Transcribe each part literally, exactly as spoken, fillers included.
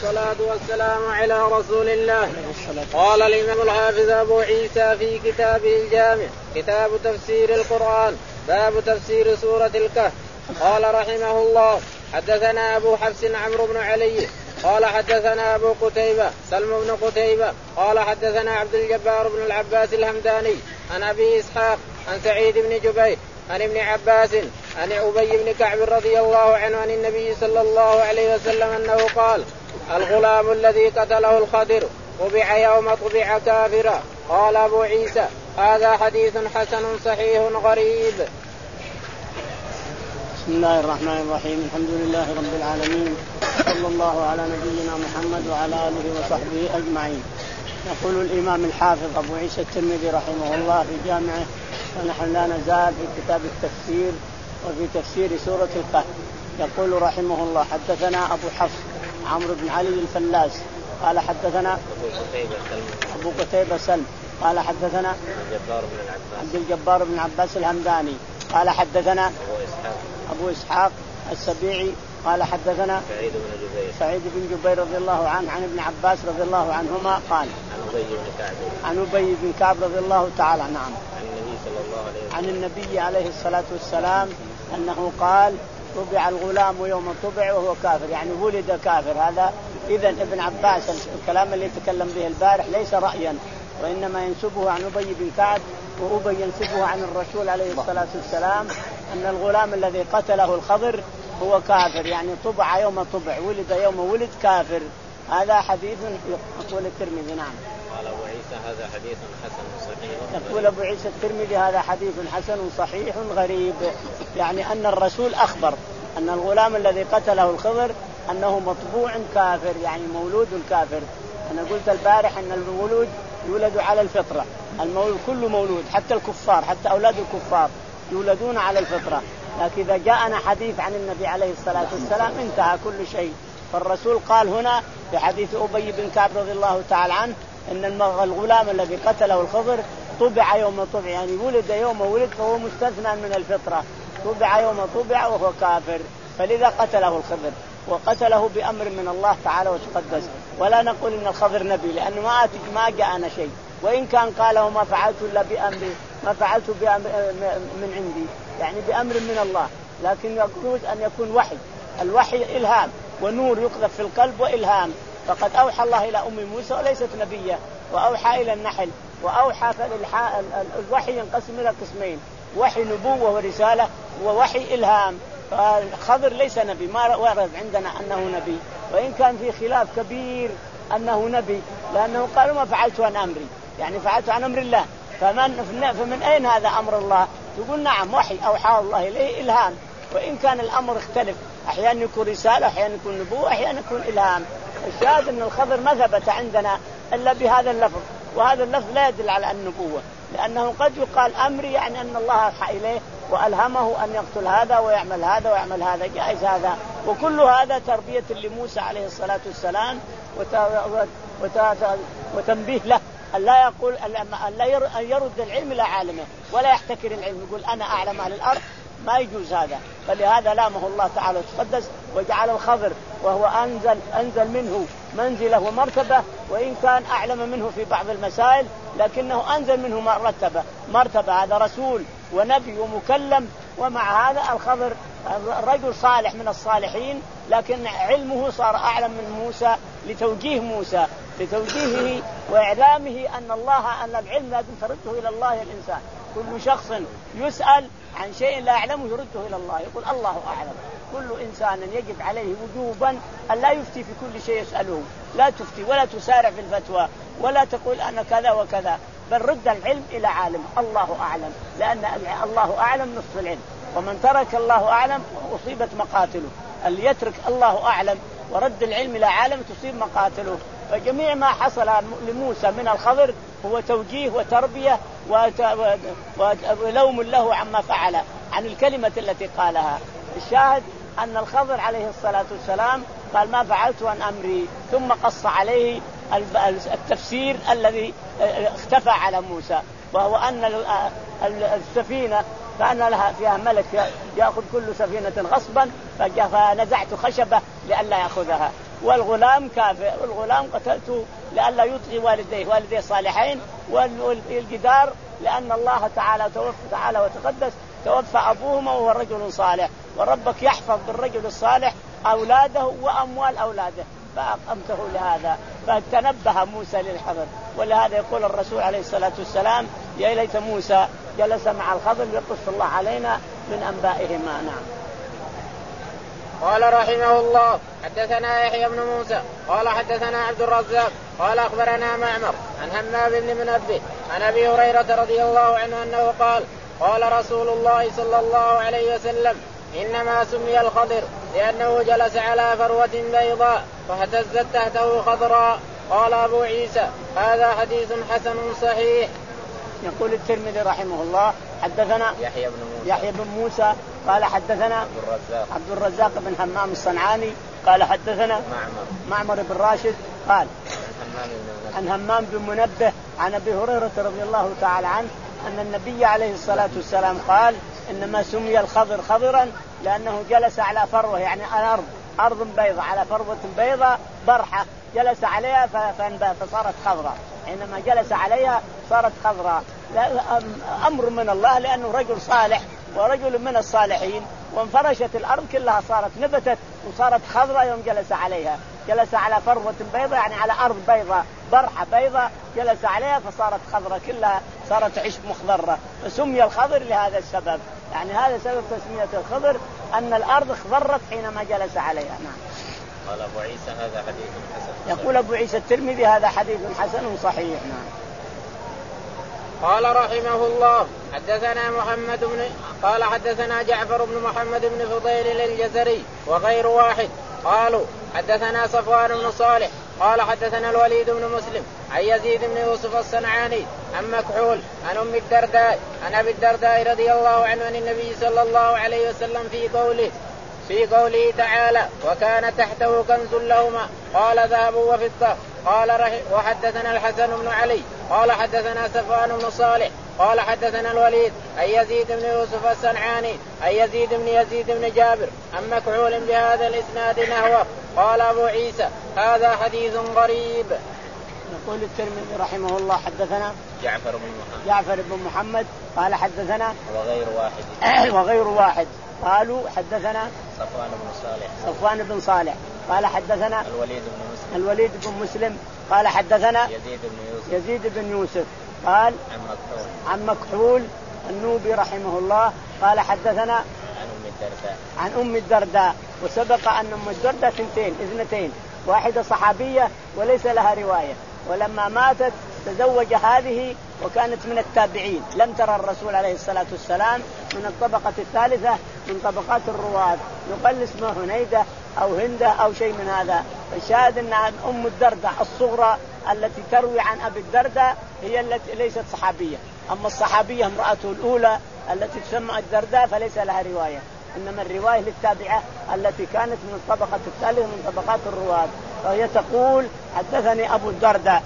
والصلاة والسلام على رسول الله. قال الإمام الحافظ أبو عيسى في كتابه الجامع كتاب تفسير القرآن باب تفسير سورة الكهف. قال رحمه الله حدثنا أبو حفص عمرو بن علي قال حدثنا أبو قتيبة سلم بن قتيبة قال حدثنا عبد الجبار بن العباس الهمداني عن أبي إسحاق عن سعيد بن جبير عن ابن عباس عن أبي بن كعب رضي الله عنه عن النبي صلى الله عليه وسلم أنه قال الغلام الذي قتله الخضر طبع يوم طبع كافرا. قال أبو عيسى هذا حديث حسن صحيح غريب. بسم الله الرحمن الرحيم الحمد لله رب العالمين صلى الله على نبينا محمد وعلى آله وصحبه أجمعين. يقول الإمام الحافظ أبو عيسى الترمذي رحمه الله في جامعه ونحن لا نزال في كتاب التفسير وفي تفسير سورة الكهف. يقول رحمه الله حدثنا أبو حفص عمرو بن علي الفلاس قال حدثنا أبو قتيبة سلم قال حدثنا عبد الجبار بن عباس الهمداني قال حدثنا أبو إسحاق السبيعي قال حدثنا سعيد بن جبير سعيد بن جبير رضي الله عنه عن ابن عباس رضي الله عنهما قال عن أبي بن كعب عن أبي بن كعب رضي الله تعالى نعم عن النبي صلى الله عليه وسلم عن النبي عليه الصلاة والسلام أنه قال طبع الغلام يوم طبع وهو كافر يعني ولد كافر. هذا إذن ابن عباس الكلام اللي يتكلم به البارح ليس رأيا وإنما ينسبه عن أبي بن كعب وأبي ينسبه عن الرسول عليه الصلاة والسلام أن الغلام الذي قتله الخضر هو كافر يعني طبع يوم طبع ولد يوم ولد كافر. هذا حديث يقول الترمذي نعم. قال أبو عيسى هذا حديث حسن صحيح. يقول أبو عيسى الترمذي هذا حديث حسن صحيح غريب يعني أن الرسول أخبر أن الغلام الذي قتله الخضر أنه مطبوع كافر يعني مولود الكافر. أنا قلت البارح أن المولود يولد على الفطرة. المولود كل مولود حتى الكفار حتى أولاد الكفار يولدون على الفطرة. لكن إذا جاءنا حديث عن النبي عليه الصلاة والسلام انتهى كل شيء. فالرسول قال هنا في حديث أبي بن كعب رضي الله تعالى عنه أن الغلام الذي قتله الخضر طبع يوم طبع يعني ولد يوم ولد فهو مستثنى من الفطرة. طبع يوم طبع وهو كافر فلذا قتله الخضر وقتله بأمر من الله تعالى وتقدس. ولا نقول إن الخضر نبي لأنه ما ما جاءنا شيء وإن كان قاله ما فعلت إلا بأمر ما فعلت بأمر من عندي يعني بأمر من الله. لكن يجوز أن يكون وحي. الوحي إلهام ونور يقذف في القلب وإلهام. فقد أوحى الله إلى أم موسى وليست نبية وأوحى إلى النحل وأوحى الوحي ينقسم إلى قسمين وحي نبوة ورسالة ووحي إلهام. فالخضر ليس نبي ما ورد عندنا أنه نبي وإن كان في خلاف كبير أنه نبي لأنه قالوا ما فعلت عن أمري يعني فعلت عن أمر الله. فمن, فمن أين هذا أمر الله؟ تقول نعم وحي أوحى الله إليه إلهام. وإن كان الأمر اختلف أحيانا يكون رسالة أحيانا يكون نبوة أحيانا يكون إلهام. الشاهد أن الخضر ما ثبت عندنا إلا بهذا اللفظ وهذا اللفظ لا يدل على النبوة لأنه قد يقال أمري يعني أن الله أوحى إليه وألهمه أن يقتل هذا ويعمل هذا ويعمل هذا جائز هذا. وكل هذا تربية لموسى عليه الصلاة والسلام وتنبيه له أن لا يقول أن لا يرد العلم إلى عالمه ولا يحتكر العلم يقول أنا أعلم أهل الأرض ما يجوز هذا. فلهذا لامه الله تعالى وتقدس وجعل الخضر وهو أنزل أنزل منه منزله ومرتبة وإن كان أعلم منه في بعض المسائل لكنه أنزل منه مرتبة مرتبة. هذا رسول ونبي ومكلم ومع هذا الخضر رجل صالح من الصالحين لكن علمه صار أعلم من موسى لتوجيه موسى لتوجيهه وإعلامه أن الله أن العلم لازم ترده إلى الله الإنسان. كل شخص يسأل عن شيء لا يعلمه يرده إلى الله يقول الله أعلم. كل إنسان يجب عليه وجوبا أن لا يفتي في كل شيء يسأله. لا تفتي ولا تسارع في الفتوى ولا تقول أنا كذا وكذا بل رد العلم إلى عالم الله أعلم لأن الله أعلم نصف العلم. ومن ترك الله أعلم أصيبت مقاتله. اللي يترك الله أعلم ورد العلم إلى عالم تصيب مقاتله. فجميع ما حصل لموسى من الخضر هو توجيه وتربية ولوم له عما فعل عن الكلمة التي قالها. الشاهد أن الخضر عليه الصلاة والسلام قال ما فعلت عن أمري ثم قص عليه التفسير الذي اختفى على موسى وهو أن السفينة كان لها فيها ملك يأخذ كل سفينة غصبا فنزعت خشبة لئلا يأخذها والغلام كافر، والغلام قتلته لئلا يطغي والديه، والديه صالحين، والجدار لأن الله تعالى توفى تعالى وتقدس توفى أبوهما وهو رجل صالح، وربك يحفظ بالرجل الصالح أولاده وأموال أولاده، فأقمته لهذا. فتنبه موسى للحذر، ولهذا يقول الرسول عليه الصلاة والسلام يا ليت موسى جلس مع الخضر يقص الله علينا من أنبائهما. نعم. قال رحمه الله حدثنا يحيى بن موسى قال حدثنا عبد الرزاق قال أخبرنا معمر عن همام بن منبه عن أبي هريرة رضي الله عنه أنه قال قال رسول الله صلى الله عليه وسلم إنما سمي الخضر لأنه جلس على فروة بيضاء فاهتزت تحته خضراء. قال أبو عيسى هذا حديث حسن صحيح. يقول الترمذي رحمه الله حدثنا يحيى بن موسى, يحيى بن موسى قال حدثنا عبد الرزاق, عبد الرزاق بن همام الصنعاني قال حدثنا معمر, معمر بن راشد قال عن همام بن منبه عن أبي هريرة رضي الله تعالى عنه أن النبي عليه الصلاة والسلام قال إنما سمي الخضر خضرا لأنه جلس على فروة يعني على أرض أرض بيضاء على فروة بيضاء برحة جلس عليها فصارت خضراء، حينما جلس عليها صارت خضراء. أمر من الله لأنه رجل صالح ورجل من الصالحين، وانفرشت الأرض كلها صارت نبتت وصارت خضراء يوم جلس عليها. جلس على فروة بيضاء يعني على أرض بيضاء برحة بيضاء جلس عليها فصارت خضراء كلها صارت عشب مخضرة، فسمي الخضر لهذا السبب. يعني هذا سبب تسمية الخضر أن الأرض اخضرت حينما جلس عليها. نعم. قال أبو عيسى هذا حديث حسن. يقول أبو عيسى الترمذي هذا حديث حسن صحيح. نعم. قال رحمه الله حدثنا محمد بن قال حدثنا جعفر بن محمد بن فضيل الجزري وغير واحد قالوا حدثنا صفوان بن صالح قال حدثنا الوليد بن مسلم عن يزيد بن يوسف الصنعاني عن مكحول عن أم الدرداء عن أبي الدرداء رضي الله عنه عن النبي صلى الله عليه وسلم في قوله في قوله تعالى وكان تحته كنز لهما قال ذهب وفضة. قال وحدثنا الحسن بن علي قال حدثنا صفوان بن صالح قال حدثنا الوليد عن يزيد بن يوسف الصنعاني عن يزيد بن يزيد بن جابر عن مكحول بهذا الإسناد نحوه. قال أبو عيسى هذا حديث غريب. يقول الترمذي رحمه الله حدثنا جعفر بن محمد جعفر بن محمد قال حدثنا وغير واحد وغير واحد قالوا حدثنا صفوان بن صالح صفوان بن صالح قال حدثنا الوليد بن مسلم الوليد بن مسلم قال حدثنا يزيد بن يوسف يزيد بن يوسف قال عن مكحول عن مكحول النوبي رحمه الله قال حدثنا عن أم الدرداء عن أم الدرداء. وسبق أن أم الدرداء ثنتين اثنتين واحدة صحابية وليس لها رواية، ولما ماتت تزوج هذه وكانت من التابعين لم ترى الرسول عليه الصلاة والسلام من الطبقة الثالثة من طبقات الرواة، يقال اسمها هنيدة أو هندة أو شيء من هذا. فالشاهد أن أم الدرداء الصغرى التي تروي عن أبي الدرداء هي التي ليست صحابية، أما الصحابية امرأته الأولى التي تسمى الدرداء فليس لها رواية، إنما الرواية للتابعة التي كانت من الطبقة الثالثة من طبقات الرواة. فهي تقول حدثني أبو الدرداء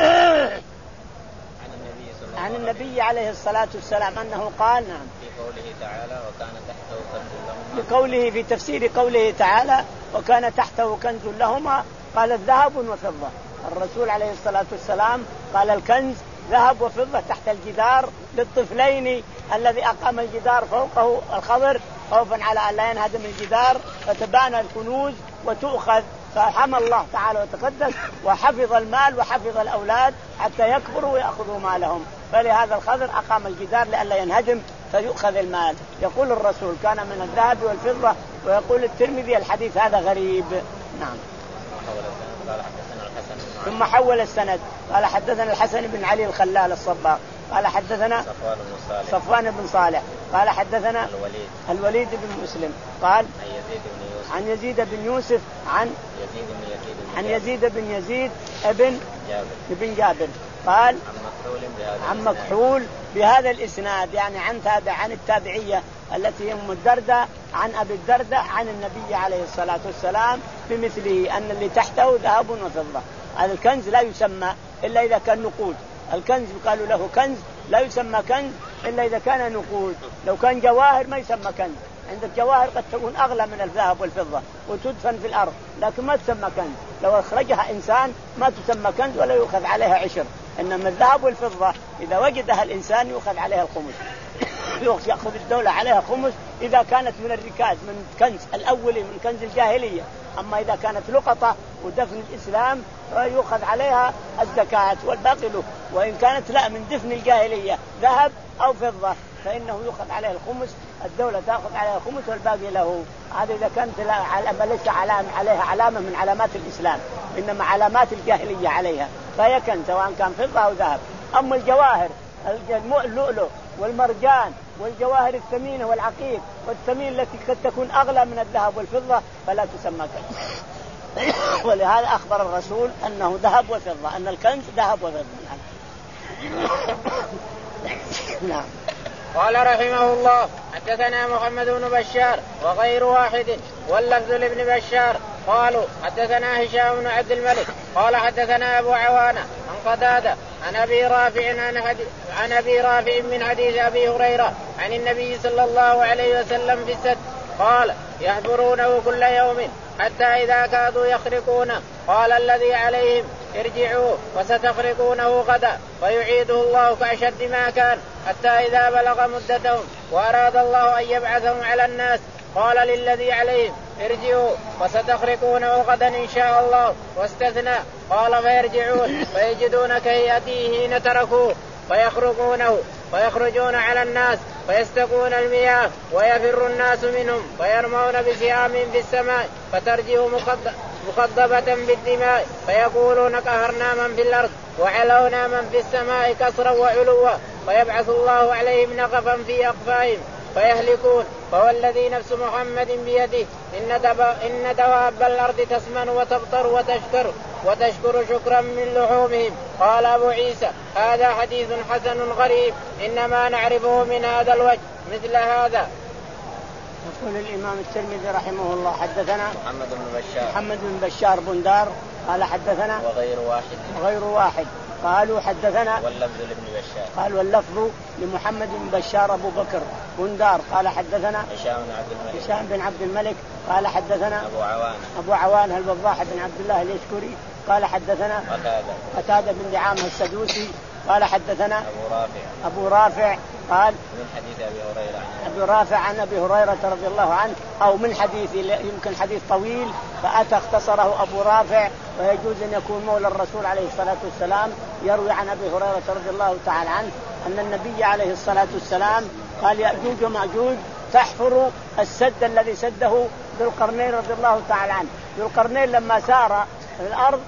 عن النبي عليه الصلاة والسلام أنه قال نعم في قوله تعالى وكان تحته كنز لهما بقوله في تفسير قوله تعالى وكان تحته كنز لهما قال الذهب وفضة. الرسول عليه الصلاة والسلام قال الكنز ذهب وفضة تحت الجدار للطفلين الذي أقام الجدار فوقه الخضر خوفا على أن لا ينهدم الجدار فتبان الكنوز وتؤخذ، فحمى الله تعالى وتقدس وحفظ المال وحفظ الأولاد حتى يكبروا ويأخذوا مالهم، فلهذا الخضر أقام الجدار لئلا ينهدم فيؤخذ المال. يقول الرسول كان من الذهب والفضة. ويقول الترمذي الحديث هذا غريب. نعم. ثم حول السند قال حدثنا الحسن بن علي الخلال الصباغ قال حدثنا صفوان بن صالح صفوان بن صالح قال حدثنا الوليد الوليد بن مسلم قال عن يزيد بن يوسف عن يزيد بن يوسف عن يزيد بن يزيد بن عن يزيد بن يزيد ابن جابر بن جابر قال عن مكحول بهذا عن مكحول بهذا الإسناد يعني عن تابع عن التابعية التي هي أم الدرداء عن أبي الدرداء عن النبي عليه الصلاة والسلام بمثله أن اللي تحته ذهب وفضة. هذا الكنز لا يسمى إلا إذا كان نقود، الكنز قالوا له كنز لا يسمى كنز إلا إذا كان نقود، لو كان جواهر ما يسمى كنز، عندك جواهر قد تكون أغلى من الذهب والفضة وتدفن في الأرض لكن ما تسمى كنز، لو أخرجها إنسان ما تسمى كنز ولا يؤخذ عليها عشر. إنما الذهب والفضة إذا وجدها الإنسان يؤخذ عليها الخمس يأخذ الدولة عليها خمس إذا كانت من الركاز من كنز الأولي من كنز الجاهلية. أما إذا كانت لقطة ودفن الإسلام يؤخذ عليها الزكاة والباقي له. وإن كانت لا من دفن الجاهلية ذهب أو فضة فإنه يؤخذ عليها الخمس، الدولة تأخذ عليها الخمس والباقي له. هذا إذا كانت ليس عليها علامة من علامات الإسلام إنما علامات الجاهلية عليها فهي كنز سواء كان فضة أو ذهب. أما الجواهر اللؤلؤ والمرجان والجواهر الثمينة والعقيق والثمين التي قد تكون أغلى من الذهب والفضة فلا تسمى كنز. ولهذا أخبر الرسول أنه ذهب وفضة، أن الكنز ذهب وفضة. نعم. قال رحمه الله حدثنا محمد بن بشار وغير واحد واللفظ لابن بشار قالوا حدثنا هشام بن عبد الملك قال حدثنا أبو عوانة عن قتادة عن أبي رافع عن أبي رافع من حديث أبي هريرة عن النبي صلى الله عليه وسلم في السد قال يحفرونه كل يوم حتى إذا كادوا يخرقونه قال الذي عليهم ارجعوا وستخرقونه غدا فيعيده الله كأشد ما كان حتى إذا بلغ مدتهم وأراد الله أن يبعثهم على الناس قال للذي عليهم ارجعوا وستخرقونه غدا إن شاء الله واستثنى قال فيرجعون فيجدون كهيئته حين تركوه فيخرقونه فيخرجون على الناس فيستقون المياه ويفر الناس منهم فيرمون بسهام في السماء فترجع مخضبة بالدماء فيقولون قهرنا من في الأرض وعلونا من في السماء كسرا وعلوا فيبعث الله عليهم نقفا في أقفائهم فيهلكون فوالذي نفس محمد بيده إن, إن دواب الأرض تسمن وتبطر وتشكر وتشكر شكرا من لحومهم. قال أبو عيسى هذا حديث حسن غريب إنما نعرفه من هذا الوجه مثل هذا. يقول الإمام الترمذي رحمه الله حدثنا محمد بن بشار محمد بن بشار بندار قال حدثنا وغير واحد وغير واحد قالوا حدثنا واللفظ لابن بشار قال واللفظ لمحمد بن بشار أبو بكر بندار قال حدثنا هشام بن عبد الملك هشام بن عبد الملك قال حدثنا أبو عوانة أبو عوانة الوضاح بن عبد الله اليشكري قال حدثنا قتادة قتادة بن دعامة السدوسي قال حدثنا أبو رافع أبو رافع قال من حديث أبي هريرة أبو رافع عن أبي هريرة رضي الله عنه أو من حديث يمكن حديث طويل فأتى اختصره أبو رافع ويجوز أن يكون مولى الرسول عليه الصلاة والسلام يروي عن أبي هريرة رضي الله تعالى عنه أن النبي عليه الصلاة والسلام قال يأجوج ومأجوج تحفر السد الذي سده ذو القرنين رضي الله تعالى عنه. ذو القرنين لما سار في الأرض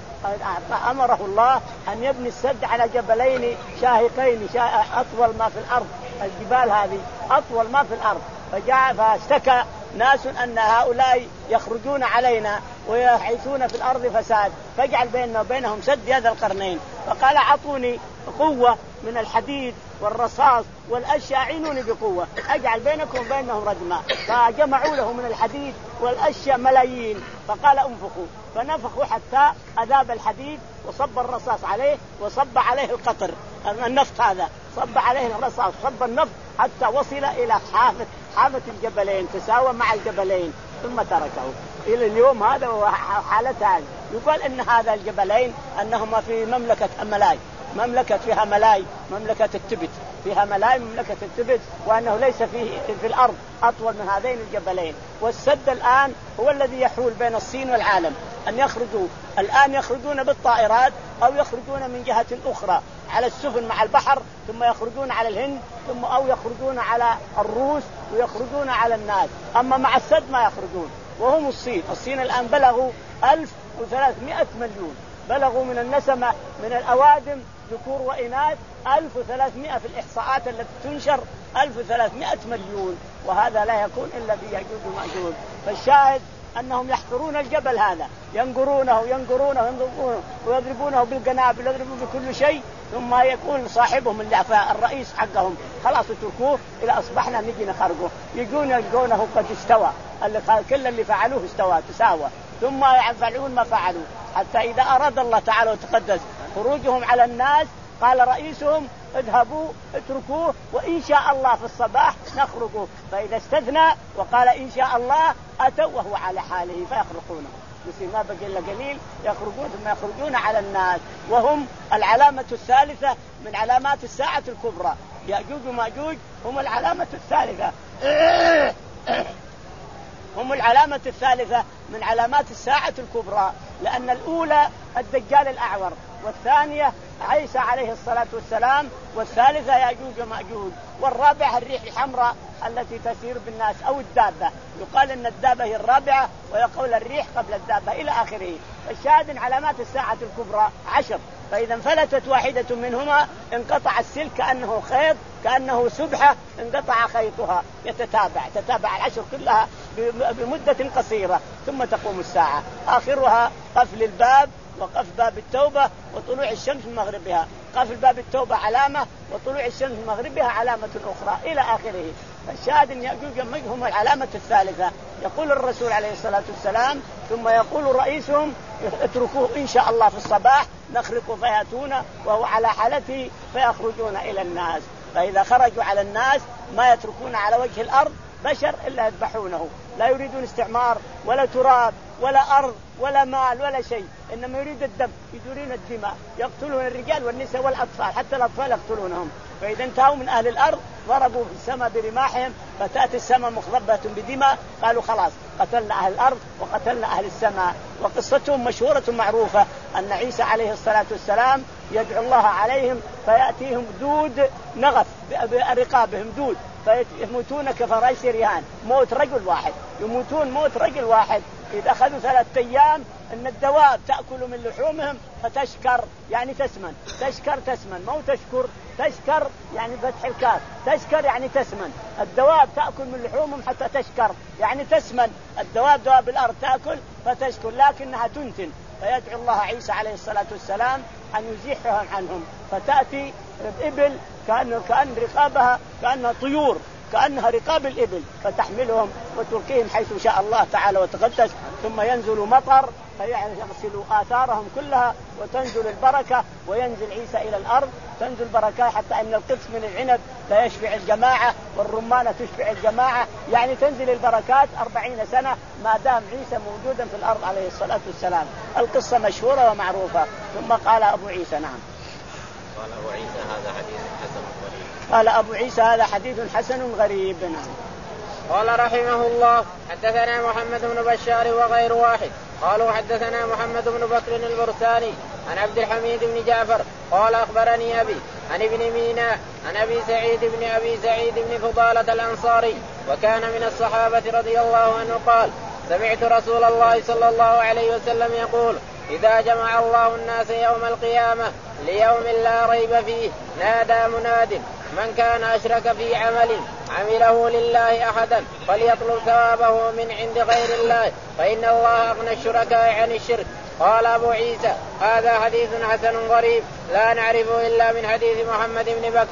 أمره الله أن يبني السد على جبلين شاهقين أطول ما في الأرض، الجبال هذه أطول ما في الأرض، فجاء فاشتكى ناس أن هؤلاء يخرجون علينا ويحيثون في الأرض فساد فاجعل بيننا وبينهم سد يا ذا القرنين. فقال أعطوني قوة من الحديد والرصاص والأشياء أعينوني بقوة أجعل بينكم وبينهم ردما. فجمعوا له من الحديد والأشياء ملايين فقال انفخوا فنفخوا حتى أذاب الحديد وصب الرصاص عليه وصب عليه القطر النفط هذا صب عليه الرصاص صب النفط حتى وصل إلى حافة حافة الجبلين تساوى مع الجبلين ثم تركه. إلى اليوم هذا وحالتان يقال أن هذا الجبلين أنهما في مملكة ملاي مملكة فيها ملاي مملكة التبت فيها ملاي مملكة التبت وأنه ليس فيه في الأرض أطول من هذين الجبلين. والسد الآن هو الذي يحول بين الصين والعالم أن يخرجوا الآن يخرجون بالطائرات أو يخرجون من جهة أخرى على السفن مع البحر ثم يخرجون على الهند ثم أو يخرجون على الروس ويخرجون على الناس. أما مع السد ما يخرجون وهم الصين. الصين الآن بلغوا ألف وثلاثمائة مليون بلغوا من النسمة من الأوادم ذكور وإناث ألف وثلاثمائة في الإحصاءات التي تنشر ألف وثلاثمائة مليون وهذا لا يكون إلا بيأجوج ومأجوج. فالشاهد أنهم يحفرون الجبل هذا ينقرونه ينقرونه ينقرونه ويضربونه بالقنابل يضربون بكل شيء ثم يكون صاحبهم اللي الرئيس حقهم خلاص اتركوه إلى أصبحنا نجي نخرجه يجون يلقونه قد استوى اللي كل اللي فعلوه استوى تساوى ثم يفعلون ما فعلوا حتى إذا أراد الله تعالى وتقدس خروجهم على الناس قال رئيسهم اذهبوا اتركوه وإن شاء الله في الصباح نخرجوا. فإذا استثنى وقال إن شاء الله أتوا وهو على حاله فيخرقونه، يصير ما بقي إلا قليل يخرجون ثم يخرجون على الناس، وهم العلامة الثالثة من علامات الساعة الكبرى. يأجوج ومأجوج هم العلامة الثالثة هم العلامة الثالثة من علامات الساعة الكبرى، لأن الأولى الدجال الأعور، والثانية عيسى عليه الصلاة والسلام، والثالثة يأجوج ومأجوج، والرابعة الريح الحمراء التي تسير بالناس أو الدابة. يقال أن الدابة هي الرابعة ويقول الريح قبل الدابة إلى آخره. الشاهد علامات الساعة الكبرى عشر، فإذا انفلتت واحدة منهما انقطع السلك كأنه خيط كأنه سبحة انقطع خيطها، يتتابع تتابع العشر كلها بمدة قصيرة ثم تقوم الساعة. آخرها قفل الباب وقفل باب التوبة وطلوع الشمس من مغربها. قفل باب التوبة علامة وطلوع الشمس من مغربها علامة أخرى إلى آخره. فالشاهد أن يأجوج ومأجوج هم العلامة الثالثة. يقول الرسول عليه الصلاة والسلام ثم يقول رئيسهم اتركوه إن شاء الله في الصباح نخرق فيأتون وهو على حالته فيخرجون إلى الناس. فإذا خرجوا على الناس ما يتركون على وجه الأرض بشر إلا يذبحونه، لا يريدون استعمار ولا تراب ولا أرض ولا مال ولا شيء، إنما يريد الدم، يريدون الدماء، يقتلون الرجال والنساء والأطفال، حتى الأطفال يقتلونهم. فإذا انتهوا من أهل الأرض ضربوا في السماء برماحهم فتأتي السماء مخضبة بدماء، قالوا خلاص قتلنا أهل الأرض وقتلنا أهل السماء. وقصتهم مشهورة معروفة أن عيسى عليه الصلاة والسلام يدعو الله عليهم فيأتيهم دود نغف برقابهم دود فيموتون كفراش رهان، موت رجل واحد، يموتون موت رجل واحد. إذا أخذوا ثلاثة أيام أن الدواب تأكل من لحومهم فتشكر يعني تسمن، تشكر تسمن، مو تشكر، تشكر يعني فتح الكاف، تشكر يعني تسمن. الدواب تأكل من لحومهم حتى تشكر يعني تسمن. الدواب دواب الأرض تأكل فتشكر لكنها تنتن. فيدعو الله عيسى عليه الصلاة والسلام أن يزيحهم عنهم، فتأتي الإبل كأن كأن رقابها كأنها طيور، كأنها رقاب الإبل، فتحملهم وتلقيهم حيث شاء الله تعالى وتقدس. ثم ينزل مطر فيغسل آثارهم كلها وتنزل البركة وينزل عيسى إلى الأرض، تنزل بركات حتى أن القدس من العنب لا يشبع الجماعة والرمانة تشبع الجماعة، يعني تنزل البركات أربعين سنة ما دام عيسى موجودا في الأرض عليه الصلاة والسلام. القصة مشهورة ومعروفة. ثم قال أبو عيسى نعم قال أبو عيسى هذا حديث حسن غريب قال أبو عيسى هذا حديث حسن غريب نعم. قال رحمه الله حدثنا محمد بن بشار وغير واحد قالوا حدثنا محمد بن بكر البرساني عن عبد الحميد بن جعفر قال أخبرني أبي عن ابن ميناء عن أبي سعيد بن أبي سعيد بن فضالة الأنصاري وكان من الصحابة رضي الله عنه قال سمعت رسول الله صلى الله عليه وسلم يقول إذا جمع الله الناس يوم القيامة ليوم لا ريب فيه نادى مناد من كان أشرك في عمل عمله لله أحدا فليطلب ثوابه من عند غير الله فإن الله أغنى الشركاء عن الشرك. قال أبو عيسى هذا حديث حسن غريب لا نعرفه إلا من حديث محمد بن بكر.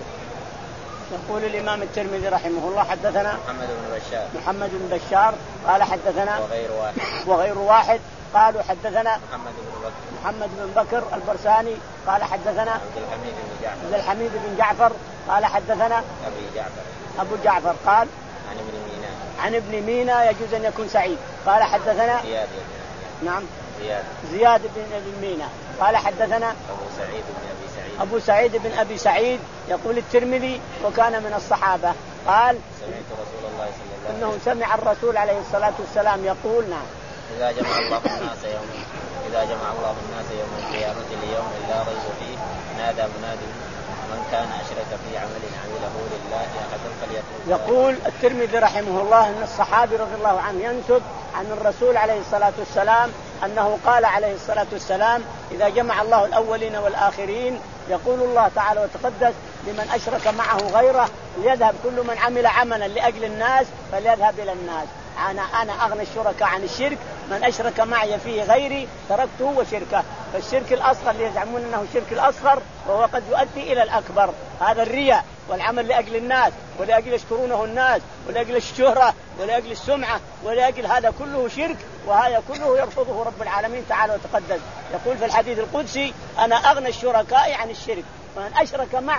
يقول الإمام الترمذي رحمه الله حدثنا محمد بن بشار محمد بن بشار قال حدثنا وغير واحد وغير واحد قالوا حدثنا محمد بن بكر محمد بن بكر البرساني قال حدثنا عبد الحميد بن جعفر عبد الحميد بن جعفر قال حدثنا أبي جعفر أبو جعفر قال عن ابن ميناء عن ابن ميناء يجوز أن يكون سعيد قال حدثنا زياد نعم زياد زياد بن ابن ميناء قال حدثنا أبو سعيد بن أبي سعيد أبو سعيد بن أبي سعيد. يقول الترمذي وكان من الصحابة قال سمعت رسول الله صلى الله عليه وسلم إنه سمع الرسول عليه الصلاة والسلام يقول نعم إذا جمع الله الناس يوم إذا جمع الله الناس يوم القيامة ليوم لا ريب فيه نادى مناد من كان أشرك في عمل عمله لله أحدا فليطلب. يقول الترمذي رحمه الله أن الصحابي رضي الله عنه ينسب عن الرسول عليه الصلاة والسلام أنه قال عليه الصلاة والسلام إذا جمع الله الأولين والآخرين يقول الله تعالى وتقدس لمن أشرك معه غيره ليذهب كل من عمل عملا لأجل الناس فليذهب إلى الناس أنا أنا أغنى الشركاء عن الشرك من أشرك معي فيه غيري تركته وشركه. فالشرك الأصغر اللي يزعمون أنه الشرك الأصغر وهو قد يؤدي إلى الأكبر هذا الرياء والعمل لأجل الناس ولأجل يشكرونه الناس ولأجل الشهرة ولأجل السمعة ولأجل هذا كله شرك وهذا كله يرفضه رب العالمين تعالى وتقدس. يقول في الحديث القدسي أنا أغنى الشركاء عن الشرك من أشرك معي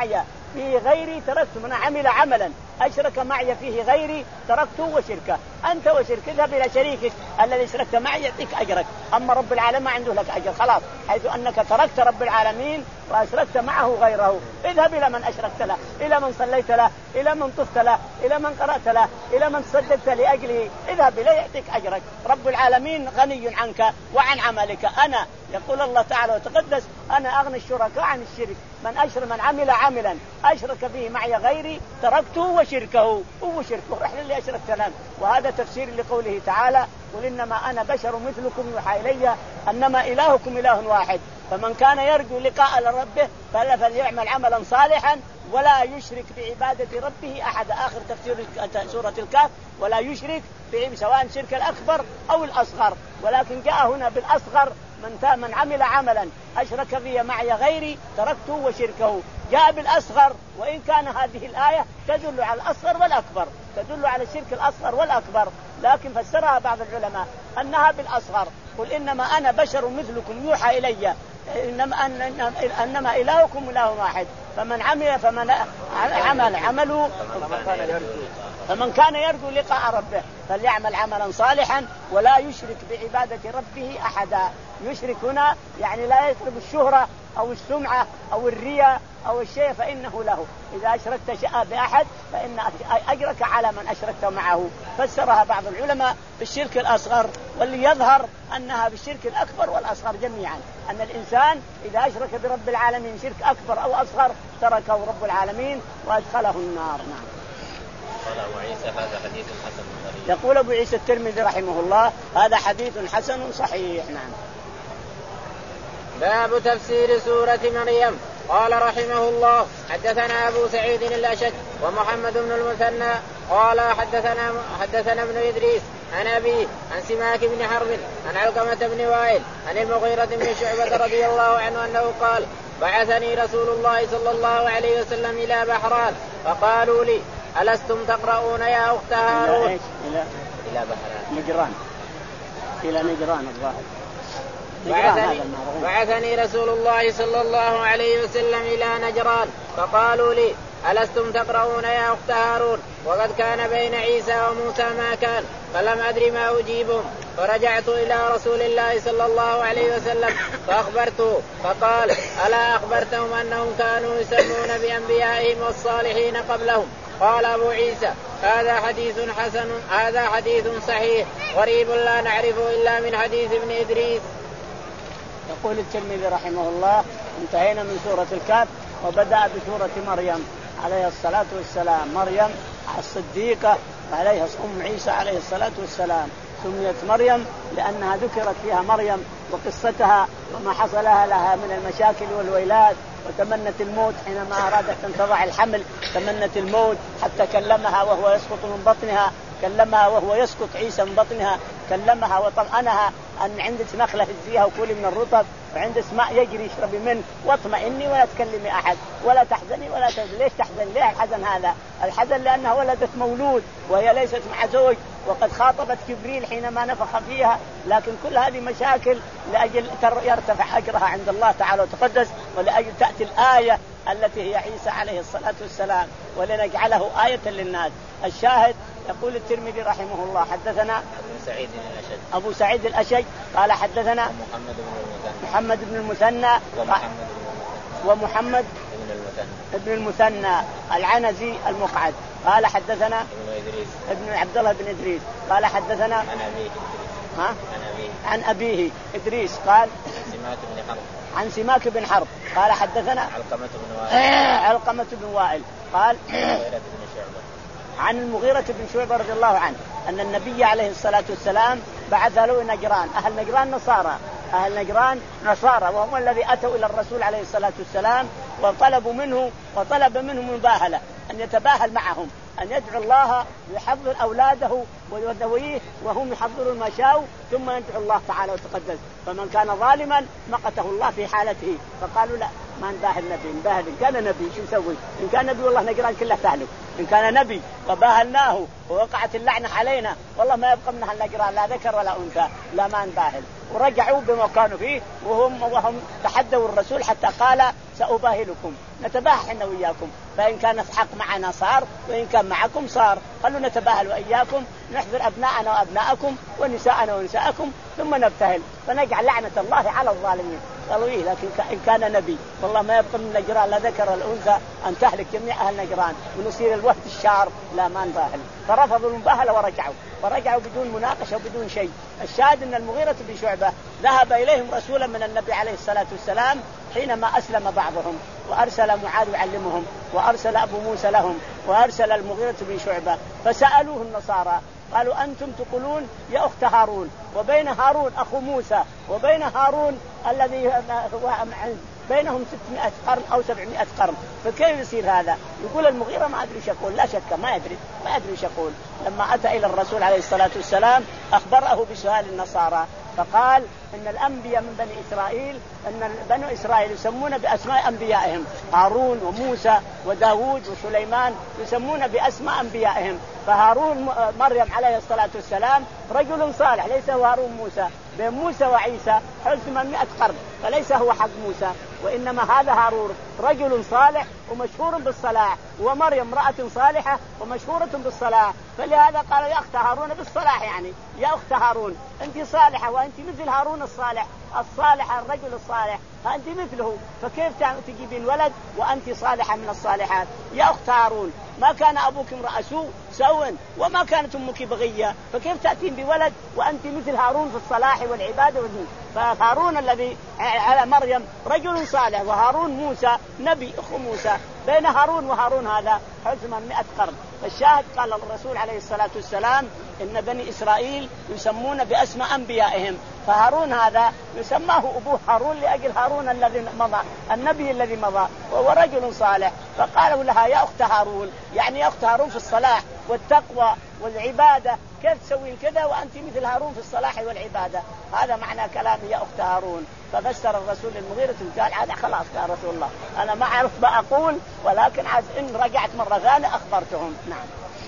فيه غيري تركته، من عمل عملا أشرك معي فيه غيري تركته وشركه. أنت وشرك اذهب إلى شريكك الذي اشركت معي يعطيك أجرك، أما رب العالمين ما عنده لك أجر خلاص، حيث أنك تركت رب العالمين وأشركت معه غيره. اذهب إلى من أشركت له، إلى من صليت له، إلى من طفت له، إلى من قرأت له، إلى من صدقت لأجله، اذهب إليه يعطيك أجرك. رب العالمين غني عنك وعن عملك. أنا يقول الله تعالى وتقدس أنا أغنى الشركاء عن الشرك، من أشرك من عمل عملا أشرك به معي غيري تركته وشركه، هو شركه رح للي أشركت له. وهذا تفسير لقوله تعالى قل إنما أنا بشر مثلكم يوحى إلي أنما إلهكم إله واحد فمن كان يرجو لقاء ربه فليعمل عملا صالحا ولا يشرك بعبادة ربه أحد. آخر تفسير سورة الكهف ولا يشرك سواء شرك الأكبر أو الأصغر، ولكن جاء هنا بالأصغر من من عمل عملا أشرك به معي غيري تركته وشركه. جاء بالأصغر وإن كان هذه الآية تدل على الأصغر والأكبر، تدل على الشرك الأصغر والأكبر، لكن فسرها بعض العلماء أنها بالأصغر. قل إنما أنا بشر مثلكم يوحى إلي إنما, أنما إلهكم إله واحد فمن عمل فمن عمل عمله فمن كان يرجو لقاء ربه فليعمل عملا صالحا ولا يشرك بعبادة ربه أحدا. يشرك هنا يعني لا يطلب الشهرة أو السمعة أو الرياء أو الشيء فإنه له. إذا أشركت شيئا بأحد فإن أجرك على من أشركت معه. فسرها بعض العلماء بالشرك الأصغر، واللي يظهر أنها بالشرك الأكبر والأصغر جميعا، أن الإنسان إذا أشرك برب العالمين شرك أكبر أو أصغر تركه رب العالمين وأدخله النار. نعم. قال أبو عيسى هذا حديث حسن صحيح. يقول أبو عيسى الترمذي رحمه الله هذا حديث حسن صحيح. نعم. باب تفسير سورة مريم. قال رحمه الله حدثنا أبو سعيد الأشج ومحمد بن المثنى قال حدثنا حدثنا ابن إدريس عن أبيه عن سماك بن حرب عن علقمة بن وائل عن المغيرة بن شعبة رضي الله عنه أنه قال بعثني رسول الله صلى الله عليه وسلم إلى بحران فقالوا لي ألستم تقرؤون يا أخت هارون؟ إلى إلى بحران نجران إلى نجران الظاهر. بعثني, بعثني رسول الله صلى الله عليه وسلم إلى نجران فقالوا لي ألستم تقرؤون يا أخت هارون؟ وقد كان بين عيسى وموسى ما كان فلم أدري ما أجيبهم فرجعت إلى رسول الله صلى الله عليه وسلم فأخبرته فقال ألا أخبرتهم أنهم كانوا يسمون بأنبيائهم والصالحين قبلهم؟ قال أبو عيسى هذا حديث حسن هذا حديث صحيح غريب لا نعرفه إلا من حديث ابن إدريس. يقول الترمذي رحمه الله انتهينا من سورة الكهف وبدأ بسورة مريم عليه الصلاة والسلام. مريم الصديقة عليها أم عيسى عليه الصلاة والسلام سميت مريم لأنها ذكرت فيها مريم وقصتها وما حصل لها من المشاكل والويلات، وتمنت الموت حينما أرادت أن تضع الحمل، تمنت الموت حتى كلمها وهو يسقط من بطنها، كلمها وهو يسقط عيسى من بطنها، كلمها وطمأنها أن عندك نخلة هزيها وكلي من الرطب وعندك ماء يجري اشربي منه واطمئني ولا تكلمي أحد ولا تحزني ولا تحزني. ليش تحزن؟ ليه الحزن هذا؟ الحزن لأنها ولدت مولود وهي ليست مع زوج، وقد خاطبت جبريل حينما نفخ فيها، لكن كل هذه مشاكل لأجل يرتفع أجرها عند الله تعالى وتقدس، ولأجل تأتي الآية التي هي عيسى عليه الصلاة والسلام ولنجعله آية للناس. الشاهد يقول الترمذي رحمه الله حدثنا أبو سعيد الأشج أبو سعيد الأشج قال حدثنا محمد بن المثنى محمد بن المثنى ومحمد بن المثنى ابن المثنى العنزي المقعد قال حدثنا ابن إدريس ابن عبد الله بن إدريس قال حدثنا عن أبيه ها عن أبيه عن أبيه إدريس قال سماك بن حرب عن سماك بن حرب قال حدثنا علقمة بن وائل علقمة بن وائل قال عن المغيرة بن شعبة رضي الله عنه أن النبي عليه الصلاة والسلام بعث له نجران. أهل نجران نصارى أهل نجران نصارى وهم الذي أتوا إلى الرسول عليه الصلاة والسلام وطلبوا منه وطلب منهم مباهلة أن يتباهل معهم، أن يدعو الله يحضر أولاده ويذويه وهم يحضرون ما شاءوا ثم يدعو الله تعالى وتقدس، فمن كان ظالما مقته الله في حالته. فقالوا لا ما نباهل نبي، نباهل إن كان نبي شو نسوي؟ إن كان نبي والله نجران كله تهلك، إن كان نبي وباهلناه ووقعت اللعنة علينا والله ما يبقى منها النجران لا ذكر ولا أنثى، لا ما نباهل. ورجعوا بما كانوا فيه وهم وهم تحدوا الرسول حتى قال سأباهلكم، نتباهل احنا وإياكم، فإن كان الحق معنا صار وإن كان معكم صار، خلوا نتباهل وإياكم، نحذر أبناءنا وأبناءكم ونساءنا ونساءكم ثم نبتهل فنجعل لعنة الله على الظالمين. قالوا إيه لكن إن كان نبي والله ما يبقى من نجران لا ذكر الأنثى أن تهلك جميع أهل نجران ونصير الوقت الشعر، لا ما نباهل. فرفضوا المباهلة ورجعوا ورجعوا بدون مناقشة وبدون شيء. الشاهد أن المغيرة بن شعبة ذهب إليهم رسولا من النبي عليه الصلاة والسلام حينما أسلم بعضهم، وأرسل معاذ يعلمهم، وأرسل أبو موسى لهم، وأرسل المغيرة بن شعبة، فسألوه النصارى قالوا أنتم تقولون يا أخت هارون وبين هارون أخو موسى وبين هارون الذي بينهم ستمائة قرن أو سبعمائة قرن، فكيف يصير هذا؟ يقول المغيرة ما أدري ايش يقول، لا شك ما يدري ما أدري ايش يقول. لما أتى إلى الرسول عليه الصلاة والسلام أخبره بسؤال النصارى فقال إن الأنبياء من بني إسرائيل أن بني إسرائيل يسمون بأسماء أنبيائهم، هارون وموسى وداود وسليمان يسمون بأسماء أنبيائهم. فهارون مريم عليه الصلاة والسلام رجل صالح، ليس هو هارون موسى، بين موسى وعيسى حوالي ثمانمائة قرن، فليس هو حق موسى، وإنما هذا هارون رجل صالح ومشهور بالصلاح، ومريم امرأة صالحة ومشهورة بالصلاح، فلهذا قال يا أخت هارون بالصلاح، يعني يا أخت هارون أنت صالحة وأنت مثل هارون الصالح الصالح الرجل الصالح، فأنت مثله، فكيف تجيبين ولد وأنت صالحة من الصالحات؟ يا أخت هارون ما كان أبوك امرأ سوء سوء وما كانت أمك بغية، فكيف تأتين بولد وأنت مثل هارون في الصلاح والعبادة والدين؟ فهارون الذي على مريم رجل صالح، وهارون موسى نبي أخو موسى، بين هارون وهارون هذا حوالي ثمانمائة قرن. فالشاهد قال الرسول عليه الصلاة والسلام إن بني إسرائيل يسمون بأسماء أنبيائهم، فهارون هذا يسماه أبوه هارون لأجل هارون الذي مضى النبي الذي مضى وهو رجل صالح. فقالوا لها يا أخت هارون، يعني يا أخت هارون في الصلاح والتقوى والعبادة، كيف تسوين كذا وأنت مثل هارون في الصلاح والعبادة؟ هذا معنى كلام يا أخت هارون. ففسر الرسول المغيرة قال هذا خلاص يا رسول الله أنا ما أعرف ما أقول، ولكن عز إن رجعت مرة ثانية أخبرتهم. نعم.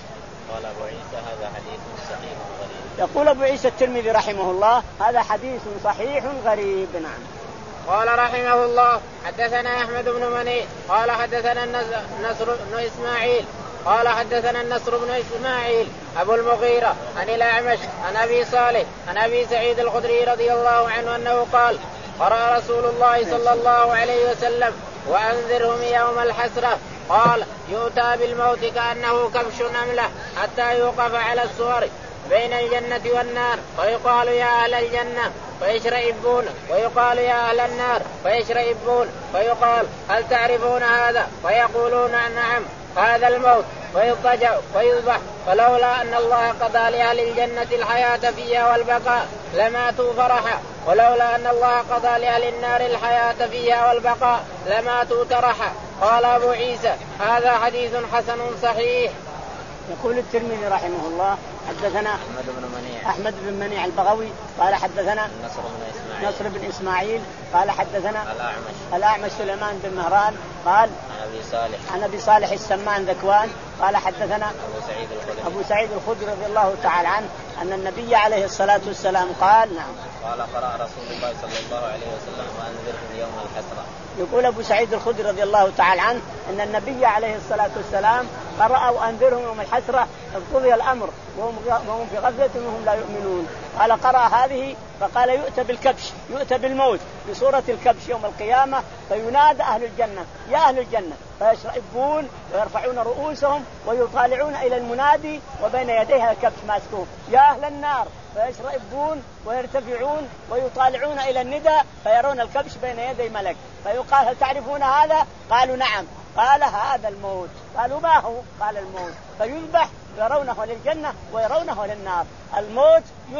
قال أبو عيسى هذا حديث صحيح غريب. يقول أبو عيسى الترمذي رحمه الله هذا حديث صحيح غريب. نعم. قال رحمه الله حدثنا أحمد بن مني قال حدثنا النصر بن إسماعيل قال حدثنا النصر بن إسماعيل أبو المغيرة عن الأعمش عن أبي صالح عن أبي سعيد الخدري رضي الله عنه أنه قال قرأ رسول الله صلى الله عليه وسلم وأنذرهم يوم الحسرة، قال يؤتى بالموت كأنه كبش نملة حتى يوقف على الصور بين الجنة والنار فيقال يا أهل الجنة فيشرئبون، ويقال يا أهل النار فيشرئبون، فيقال هل تعرفون هذا؟ فيقولون نعم هذا الموت، فيضطجع فيذبح، فلولا أن الله قضى لأهل الجنة الحياة فيها والبقاء لماتوا فرحا، ولولا أن الله قضى لأهل النار الحياة فيها والبقاء لماتوا ترحا. قال أبو عيسى هذا حديث حسن صحيح. يقول الترمذي رحمه الله حدثنا أحمد بن منيع أحمد بن منيع البغوي قال حدثنا نصر بن إسماعيل نصر بن إسماعيل قال حدثنا الأعمش الأعمش سليمان بن مهران قال عن أبي صالح عن أبي صالح السمان ذكوان قال حدثنا أبو سعيد الخدري أبو سعيد الخدري رضي الله تعالى عنه أن النبي عليه الصلاة والسلام قال نعم قال قرأ رسول الله صلى الله عليه وسلم وأنذرهم يوم الحسرة. يقول أبو سعيد الخدري رضي الله تعالى عنه أن النبي عليه الصلاة والسلام قرأ وأنذرهم يوم الحسرة قضي الأمر وهم في غفلة وهم لا يؤمنون. قال قرأ هذه فقال يؤتى بالكبش يؤتى بالموت بصورة الكبش يوم القيامة، فينادى أهل الجنة يا أهل الجنة فيشرئبون ويرفعون رؤوسهم ويطالعون إلى المنادي وبين يديها الكبش ماسكوه يا أهل النار، فيشرئبون ويرتفعون ويطالعون إلى الندى فيرون الكبش بين يدي ملك، فيقال هل تعرفون هذا؟ قالوا نعم. قال هذا الموت. قالوا ما هو؟ قال الموت. فيذبح يرونه للجنة ويرونه للنار. الموت يذبح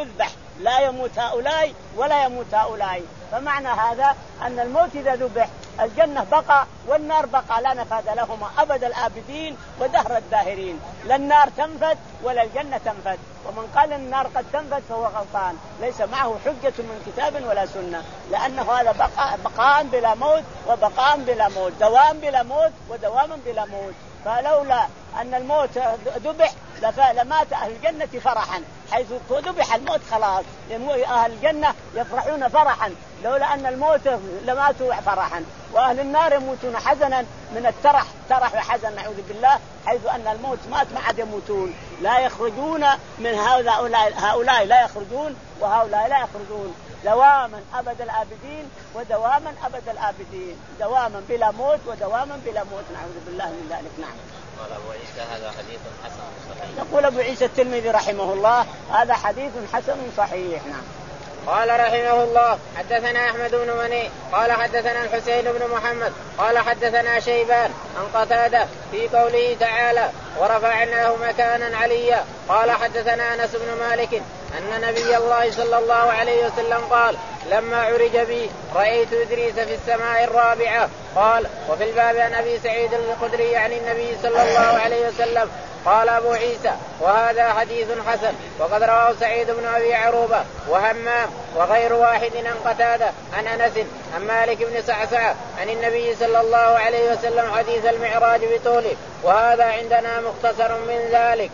لا يموت هؤلاء ولا يموت هؤلاء. فمعنى هذا أن الموت إذا ذبح الجنة بقى والنار بقى، لا نفاد لهما أبد الآبدين ودهر الداهرين. لا النار تنفد ولا الجنة تنفد. ومن قال النار قد تنفد فهو غلطان، ليس معه حجة من كتاب ولا سنة، لأنه هذا بقاء بقاء بلا موت وبقاء بلا موت، دوام بلا موت ودوام بلا موت. فلولا أن الموت ذبح لمات أهل الجنة فرحا، حيث ذبح الموت خلاص أهل الجنة يفرحون فرحا، لولا أن الموت لماتوا فرحا. وأهل النار يموتون حزنا من الترح، ترح وحزن نعوذ بالله، حيث أن الموت مات ما عاد يموتون، لا يخرجون من هؤلاء، هؤلاء لا يخرجون وهؤلاء لا يخرجون، دواما أبد الآبدين ودواما أبد الآبدين، دواما بلا موت ودواما بلا موت نعوذ بالله من ذلك. نعم. قال أبو عيسى هذا حديث حسن صحيح. يقول أبو عيسى الترمذي رحمه الله هذا حديث حسن صحيح. نعم. قال رحمه الله حدثنا أحمد بن مني قال حدثنا الحسين بن محمد قال حدثنا شيبان عن قتادة في قوله تعالى ورفعناه مكانا عليا. قال حدثنا أنس بن مالك أن نبي الله صلى الله عليه وسلم قال لما عرج بي رأيت إدريس في السماء الرابعة. قال وفي الباب عن أبي سعيد الخدري عن النبي صلى الله عليه وسلم. قال أبو عيسى وهذا حديث حسن. وقد رواه سعيد بن أبي عروبة وهمام وغير واحد عن قتادة عن أنس عن مالك بن سعسعة عن النبي صلى الله عليه وسلم حديث المعراج بطوله، وهذا عندنا مختصر من ذلك.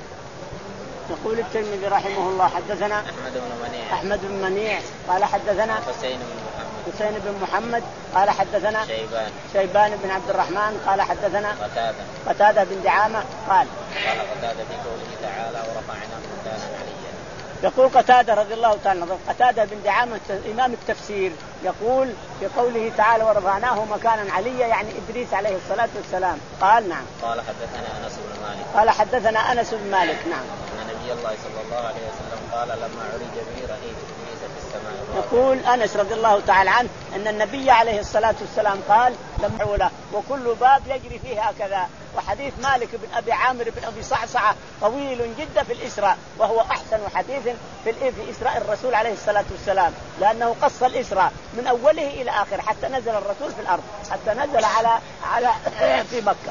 يقول الترمذي رحمه الله حدثنا أحمد بن منيع أحمد بن منيع قال حدثنا حسين بن محمد حسين بن محمد قال حدثنا شيبان شيبان بن عبد الرحمن قال حدثنا قتادة قتادة بن دعامة قال قال قتادة في قوله تعالى ورفعنا مكانا عليا. يقول قتادة رضي الله تعالى عنه قتادة بن دعامة إمام التفسير يقول في قوله تعالى ورفعناه مكانا عليا يعني إدريس عليه الصلاة والسلام. قال نعم. قال حدثنا أنس بن مالك قال حدثنا أنس بن مالك نعم أن نبي الله صلى الله عليه وسلم قال لما عرج بي رأيت إدريس في السماء الرابعة. يقول أنس رضي الله تعالى عنه أن النبي عليه الصلاة والسلام قال لما عوله وكل باب يجري فيه هكذا. وحديث مالك بن أبي عامر بن أبي صعصعة طويل جدا في الإسراء، وهو أحسن حديث في في إسراء الرسول عليه الصلاة والسلام، لأنه قص الإسراء من أوله إلى آخر حتى نزل الرسول في الأرض، حتى نزل على على في مكة.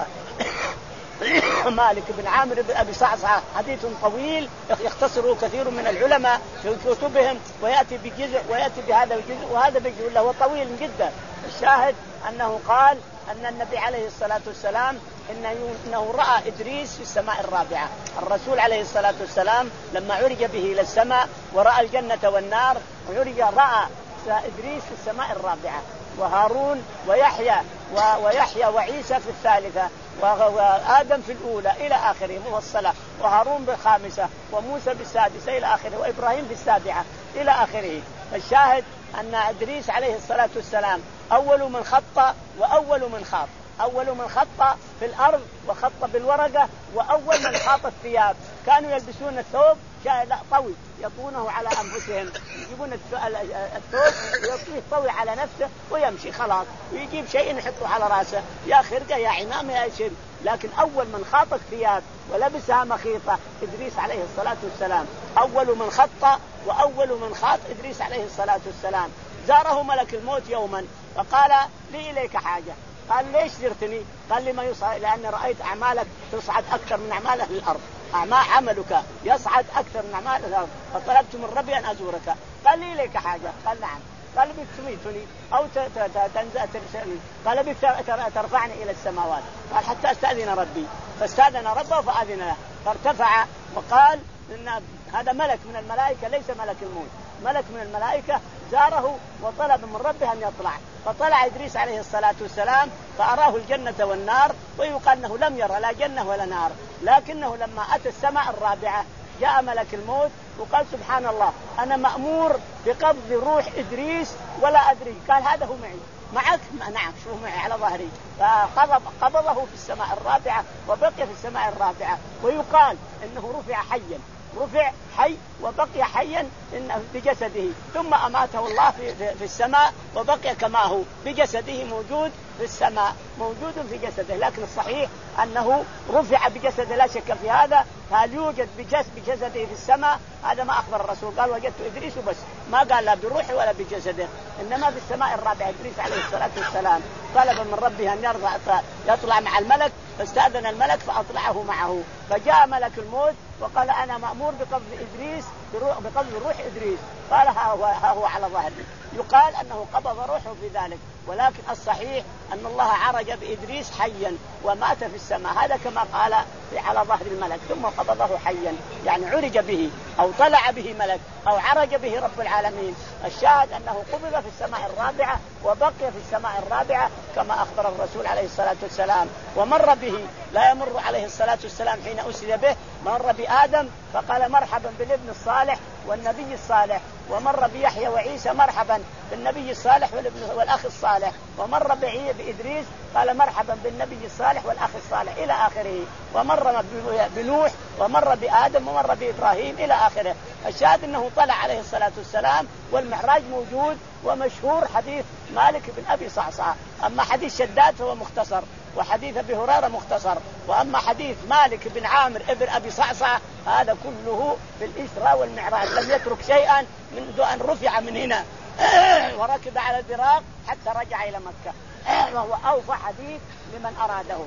مالك بن عامر بن أبي صعصعة حديث طويل يختصره كثير من العلماء في كتبهم، ويأتي بجزء ويأتي بهذا الجزء وهذا بجزء له طويل جدا. الشاهد أنه قال أن النبي عليه الصلاة والسلام إنه رأى إدريس في السماء الرابعة. الرسول عليه الصلاة والسلام لما عرج به إلى السماء ورأى الجنة والنار وعرج رأى إدريس في السماء الرابعة، وهارون ويحيى ويحيى وعيسى في الثالثة، وآدم في الأولى إلى آخره مفصلة، وهارون بالخامسة وموسى بالسادسة إلى آخره، وإبراهيم بالسابعة إلى آخره. الشاهد أن إدريس عليه الصلاة والسلام أول من خط وأول من خاط، أول من خط في الأرض وخط بالورقة، وأول من خاط الثياب. كانوا يلبسون الثوب طوي يطونه على أنفسهم، يجيبون الثوب ويطويه طوي على نفسه ويمشي خلاص، ويجيب شيء يحطه على رأسه يا خرقة يا عمامة يا شيء. لكن أول من خاط الثياب ولبسها مخيطة إدريس عليه الصلاة والسلام، أول من خط وأول من خاط إدريس عليه الصلاة والسلام. زاره ملك الموت يوما فقال لي إليك حاجة. قال ليش زرتني؟ قال لي ما يصعد، لأن رأيت أعمالك تصعد أكثر من أعمال أهل الأرض، أعمال عملك يصعد أكثر من أعمال أهل الأرض، فطلبت من ربي أن أزورك. قال لي إليك حاجة؟ قال نعم. قال بك تميتني أو تنزل؟ قال بك ترفعني إلى السماوات. قال حتى استأذن ربي، فاستأذن ربه فأذن له، فارتفع وقال إن هذا ملك من الملائكة ليس ملك الموت، ملك من الملائكة زاره وطلب من ربه أن يطلع. فطلع إدريس عليه الصلاة والسلام فأراه الجنة والنار، ويقال أنه لم يرى لا جنة ولا نار، لكنه لما أتى السماء الرابعة جاء ملك الموت وقال سبحان الله أنا مأمور بقبض روح إدريس ولا أدري. قال هذا هو معي. معك؟ نعم شو معي على ظهري. فقبضه في السماء الرابعة وبقي في السماء الرابعة، ويقال إنه رفع حيا رفع حي وبقي حيا بجسده، ثم أماته الله في السماء وبقي كما هو بجسده موجود في السماء موجود في جسده. لكن الصحيح أنه رفع بجسده لا شك في هذا. هل يوجد بجسده في السماء؟ هذا ما أخبر الرسول، قال وجدت إدريس وبس، ما قال لا بروحه ولا بجسده. إنما في السماء الرابعة إدريس عليه الصلاة والسلام طلب من ربه أن يرضى يطلع مع الملك، فاستأذن الملك فأطلعه معه، فجاء ملك الموت وقال أنا مأمور بقبض إدريس بقبض روح إدريس، قال ها هو, ها هو على ظهري. يقال أنه قبض روحه في ذلك، ولكن الصحيح أن الله عرج بإدريس حيا ومات في السماء، هذا كما قال على ظهر الملك، ثم قبضه حيا، يعني عرج به أو طلع به ملك أو عرج به رب العالمين. الشاهد أنه قبض في السماء الرابعة وبقي في السماء الرابعة كما أخبر الرسول عليه الصلاة والسلام. ومر به، لا يمر عليه الصلاة والسلام حين أسري به، مر بآدم فقال مرحبا بالابن الصالح والنبي الصالح، ومر بيحيى وعيسى مرحبا بالنبي الصالح والابن والأخ الصالح، ومر بإدريس قال مرحبا بالنبي الصالح والأخ الصالح إلى آخره، ومر بنوح ومر بآدم ومر بإبراهيم إلى آخره. الشاهد أنه طلع عليه الصلاة والسلام، والمعراج موجود ومشهور حديث مالك بن أبي صعصع. أما حديث شداد فهو مختصر، وحديث أبي هريرة مختصر، وأما حديث مالك بن عامر ابن أبي صعصع هذا كله في الإسراء والمعراج، لم يترك شيئا منذ أن رفع من هنا وركب على البراق حتى رجع إلى مكة، وهو أوفى حديث لمن أراده.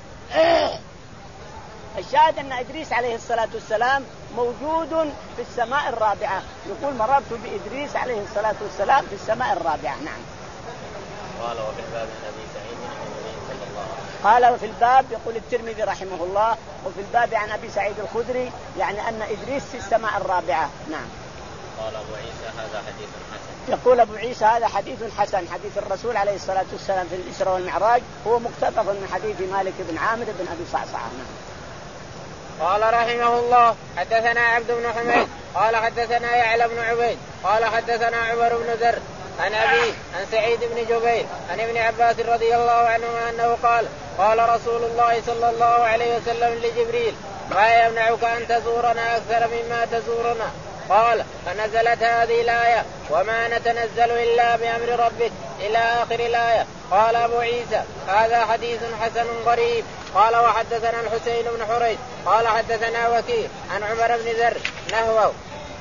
الشاهد أن إدريس عليه الصلاة والسلام موجود في السماء الرابعة، يقول مررت بإدريس عليه الصلاة والسلام في السماء الرابعة. نعم. قال وفي الباب عن أبي سعيد صلى الله عليه وسلم. قال وفي الباب، يقول الترمذي رحمه الله، وفي الباب عن أبي سعيد الخدري، يعني أن إدريس في السماء الرابعة. نعم. قال أبو عيسى هذا حديث حسن. يقول أبو عيسى هذا حديث حسن، حديث الرسول عليه الصلاة والسلام في الإسراء والمعراج هو مقتطف من حديث مالك بن عامر بن أبي صعصع. نعم. قال رحمه الله حدثنا عبد بن حميد قال حدثنا يعلى بن عبيد قال حدثنا عمر بن زر عن أبي عن سعيد بن جبير عن ابن عباس رضي الله عنهما أنه قال قال رسول الله صلى الله عليه وسلم لجبريل ما يمنعك أن تزورنا أكثر مما تزورنا؟ قال فنزلت هذه الآية وما نتنزل إلا بأمر ربك إلى آخر الآية. قال أبو عيسى هذا حديث حسن غريب. قال وحدثنا الحسين بن حريث قال حدثنا وكيع عن عمر بن زر نحوه.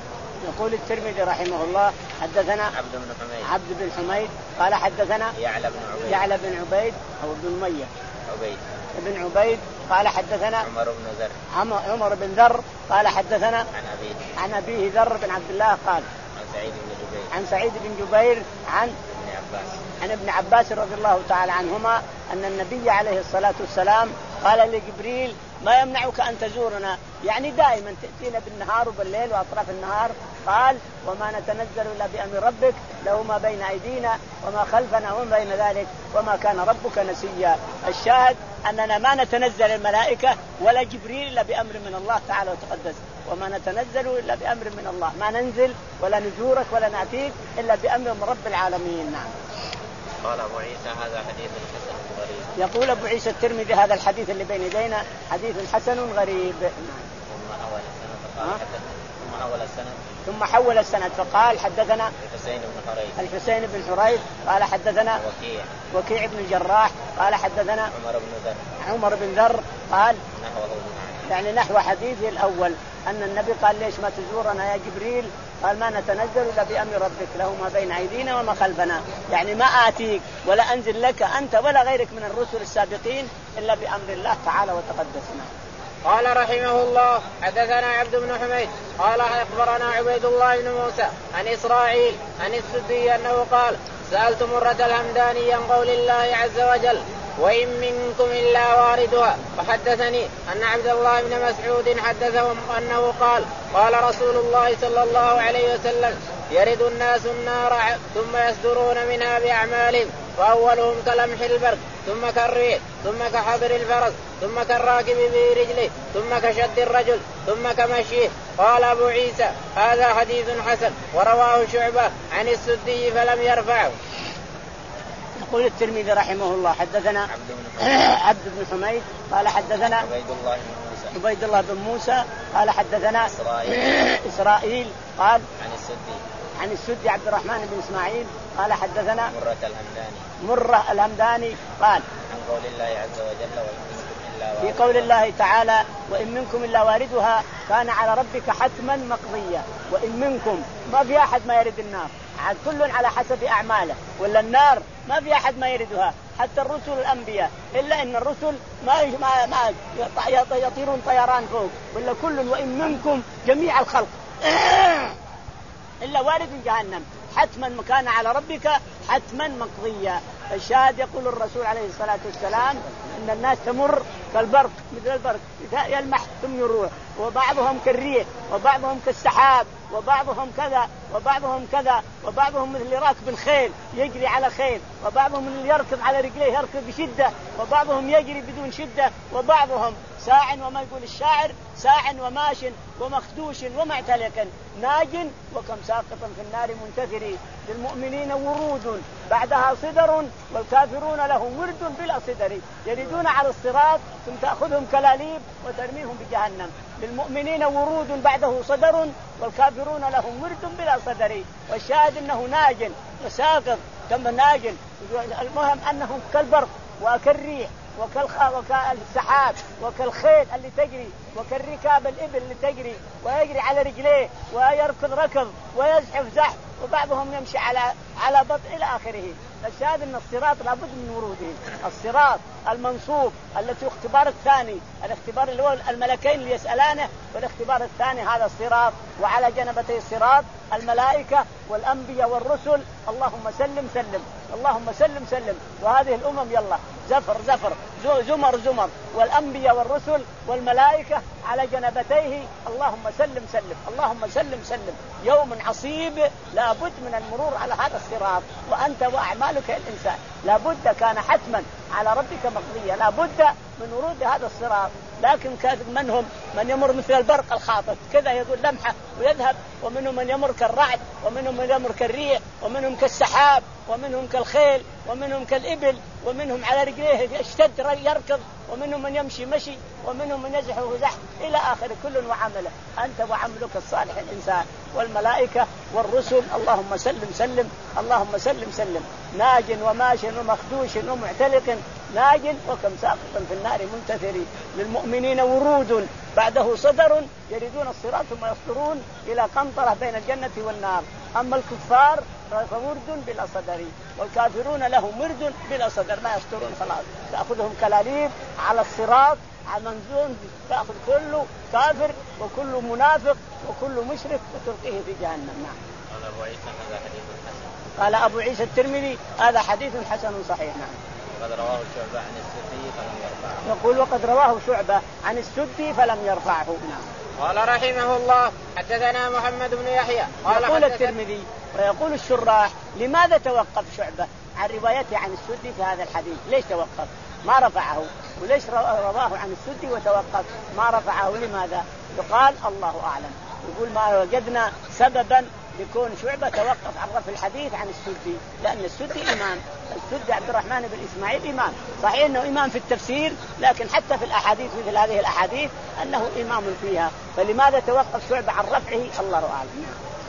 يقول الترمذي رحمه الله حدثنا عبد بن حميد عبد بن حميد قال حدثنا يعلى بن عبيد يعلى بن عبيد أو بن أمية عبيد ابن عبيد قال حدثنا عمر بن زر عمر بن ذر قال حدثنا عن أبيه عن أبيه ذر بن عبد الله قال عن سعيد بن جبير عن سعيد بن جبير عن ابن عباس عن ابن عباس رضي الله تعالى عنهما أن النبي عليه الصلاة والسلام قال لجبريل ما يمنعك أن تزورنا، يعني دائما تأتينا بالنهار وبالليل وأطراف النهار. قال وما نتنزل إلا بأمر ربك له ما بين أيدينا وما خلفنا وما بين ذلك وما كان ربك نسيا. الشاهد أننا ما نتنزل الملائكة ولا جبريل إلا بأمر من الله تعالى وتقدس، وما نتنزل إلا بأمر من الله، ما ننزل ولا نزورك ولا نأتيك إلا بأمر من رب العالمين. نعم. قال أبو عيسى هذا حديث حسن غريب. يقول أبو عيسى الترمذي هذا الحديث اللي بين يدينا حديث حسن غريب. ثم حول السند فقال ثم حول السند ثم حول السند فقال حدثنا الحسين بن حريث الحسين بن حريث قال حدثنا وكيع وكيع بن الجراح قال حدثنا عمر بن ذر عمر بن ذر قال نحوه يعني نحو حديثه الأول أن النبي قال ليش ما تزورنا يا جبريل؟ قال ما نتنزل إلا بأمر ربك له ما بين أيدينا وما خلفنا، يعني ما آتيك ولا أنزل لك أنت ولا غيرك من الرسل السابقين إلا بأمر الله تعالى وتقدسنا. قال رحمه الله حدثنا عبد بن حميد قال أخبرنا عبيد الله بن موسى عن إسرائيل عن السدي أنه قال سألت مرة الهمداني عن قول الله عز وجل وإن منكم إلا واردها، فحدثني أن عبد الله بن مسعود حدثهم أنه قال قال رسول الله صلى الله عليه وسلم يرد الناس النار ثم يصدرون منها بأعمالهم، فأولهم كلمح البرق ثم كالريح ثم كحبر الفرس ثم كالراكب برجله ثم كشد الرجل ثم كمشيه. قال أبو عيسى هذا حديث حسن ورواه شعبة عن السدي فلم يرفعه. يقول الترمذي رحمه الله حدثنا عبد بن حميد, عبد بن حميد قال حدثنا عبيد الله بن موسى عبيد الله بن موسى قال حدثنا إسرائيل, إسرائيل قال عن السدي عن السدي عبد الرحمن بن إسماعيل قال حدثنا مرة الهمداني مرة الهمداني قال عن قول الله عز وجل في قول الله تعالى وإن منكم إلا واردها كان على ربك حتما مقضيا. وإن منكم ما في أحد ما يرد النار، كل على حسب أعماله، ولا النار ما في أحد ما يردها حتى الرسل الأنبياء، إلا إن الرسل ما ما ما يطيرون طيران فوق، ولا كل وإن منكم جميع الخلق إلا وارد جهنم حتما كان على ربك حتما مقضيا. الشاهد يقول الرسول عليه الصلاة والسلام إن الناس تمر كالبرق، مثل البرق يلمح ثم يروح، وبعضهم كالريح وبعضهم كالسحاب وبعضهم كذا وبعضهم كذا، وبعضهم مثل راكب الخيل يجري على خيل، وبعضهم اللي يركض على رجليه يركض بشدة، وبعضهم يجري بدون شدة، وبعضهم ساع وما يقول الشاعر ساع وماش ومخدوش ومعتلك ناج وكم ساقط في النار منتثر. للمؤمنين ورود بعدها صدر والكافرون لهم ورد بلا صدر، يردون على الصراط ثم تأخذهم كلاليب وترميهم بجهنم. للمؤمنين ورود بعده صدر والكافرون لهم ورد بلا صدر. والشاهد أنه ناج وساقط كم ناج، المهم أنهم كالبرق وكالريح وكالسحاب وكالخيل اللي تجري وكالركاب الإبل اللي تجري ويجري على رجليه ويركض ركض ويزحف زحف، وبعضهم يمشي على على بطء إلى آخره. الشاهد أن الصراط لابد من وروده، الصراط المنصوب التي اختبار الثاني، الاختبار اللي هو الملكين اللي يسألانه، والاختبار الثاني هذا الصراط، وعلى جنبتي الصراط الملائكة والأنبياء والرسل. اللهم سلم سلم اللهم سلم سلم. وهذه الأمم يلا زفر زفر زمر زمر، والأنبياء والرسل والملائكة على جنبتيه. اللهم سلم سلم اللهم سلم سلم. يوم عصيب لابد من المرور على هذا الصراط، وأنت وأعمالك الإنسان لابد كان حتما على ربك مقضية، لابد من ورود هذا الصراط. لكن منهم من يمر مثل البرق الخاطف كذا يقول لمحة ويذهب، ومنهم من يمر كالرعد، ومنهم من يمر كالريح، ومنهم كالسحاب، ومنهم كالخيل، ومنهم كالإبل، ومنهم على رجليه يشتد يركض، ومنهم من يمشي مشي، ومنهم من يزحف وزحف إلى آخر. كل وعمله أنت وعملك الصالح الإنسان والملائكة والرسل. اللهم سلم سلم اللهم سلم سلم. ناج وماش ومخدوش ومعتلق ناج وكم ساقط في النار منتثر. للمؤمنين ورود بعده صدر يردون الصراط ثم يصدرون إلى قنطرة بين الجنة والنار. أما الكفار فورد بلا صدر، والكافرون لهم ورد بلا صدر ما يصدرون خلاص، تأخذهم كلاليب على الصراط على منزون، تأخذ كل كافر وكل منافق وكل مشرك وتلقيه في جهنم. نعم. قال أبو عيسى هذا حديث حسن. قال أبو عيسى الترمذي هذا حديث حسن صحيح. نعم. وقد رواه شعبة عن السدي فلم يرفعه. يقول وقد رواه شعبة عن السدي فلم يرفعه. نعم. قال رحمه الله حدثنا محمد بن يحيى قال يقول الترمذي ويقول الشراح لماذا توقف شعبة عن روايته عن السدي في هذا الحديث؟ ليش توقف ما رفعه؟ وليش رواه عن السدي وتوقف ما رفعه؟ لماذا؟ يقال الله أعلم. يقول ما وجدنا سببا يكون شعبة توقف عن رفع الحديث عن السدي، لأن السدي إمام، السدي عبد الرحمن بن إسماعيل إمام، صحيح أنه إمام في التفسير لكن حتى في الأحاديث مثل هذه الأحاديث أنه إمام فيها، فلماذا توقف شعبة عن رفعه؟ الله أعلم.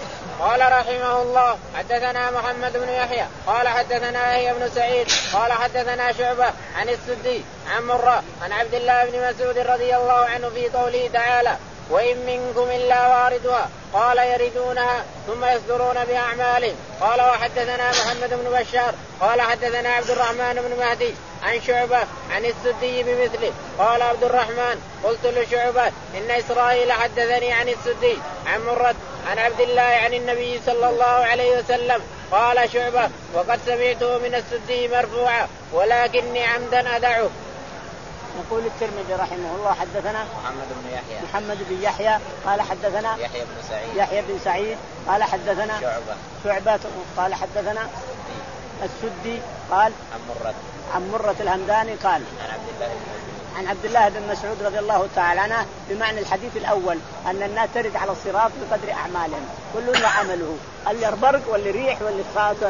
قال رحمه الله حدثنا محمد بن يحيى قال حدثنا يحيى بن سعيد قال حدثنا شعبة عن السدي عن مرة عن عبد الله بن مسعود رضي الله عنه في قوله تعالى وإن منكم إلا واردها قال يردونها ثم يصدرون بأعمالهم. قال وحدثنا محمد بن بشار قال حدثنا عبد الرحمن بن مهدي عن شعبة عن السدي بمثله. قال عبد الرحمن قلت لشعبة إن إسرائيل حدثني عن السدي عن مرة عن عبد الله عن النبي صلى الله عليه وسلم. قال شعبة وقد سمعته من السدي مرفوعا ولكني عمدا أدعه. يقول الترمذي رحمه الله حدثنا محمد بن يحيى محمد بن يحيى قال حدثنا يحيى بن سعيد يحيى بن سعيد قال حدثنا شعبة شعبة قال حدثنا السدي قال عن مرة عن مرة الهمداني قال عن عبد الله بن عن عبد الله بن مسعود رضي الله تعالى عنه بمعنى الحديث الأول أن الناس ترد على الصراط بقدر أعمالهم كل وعمله، اللي برق واللي ريح واللي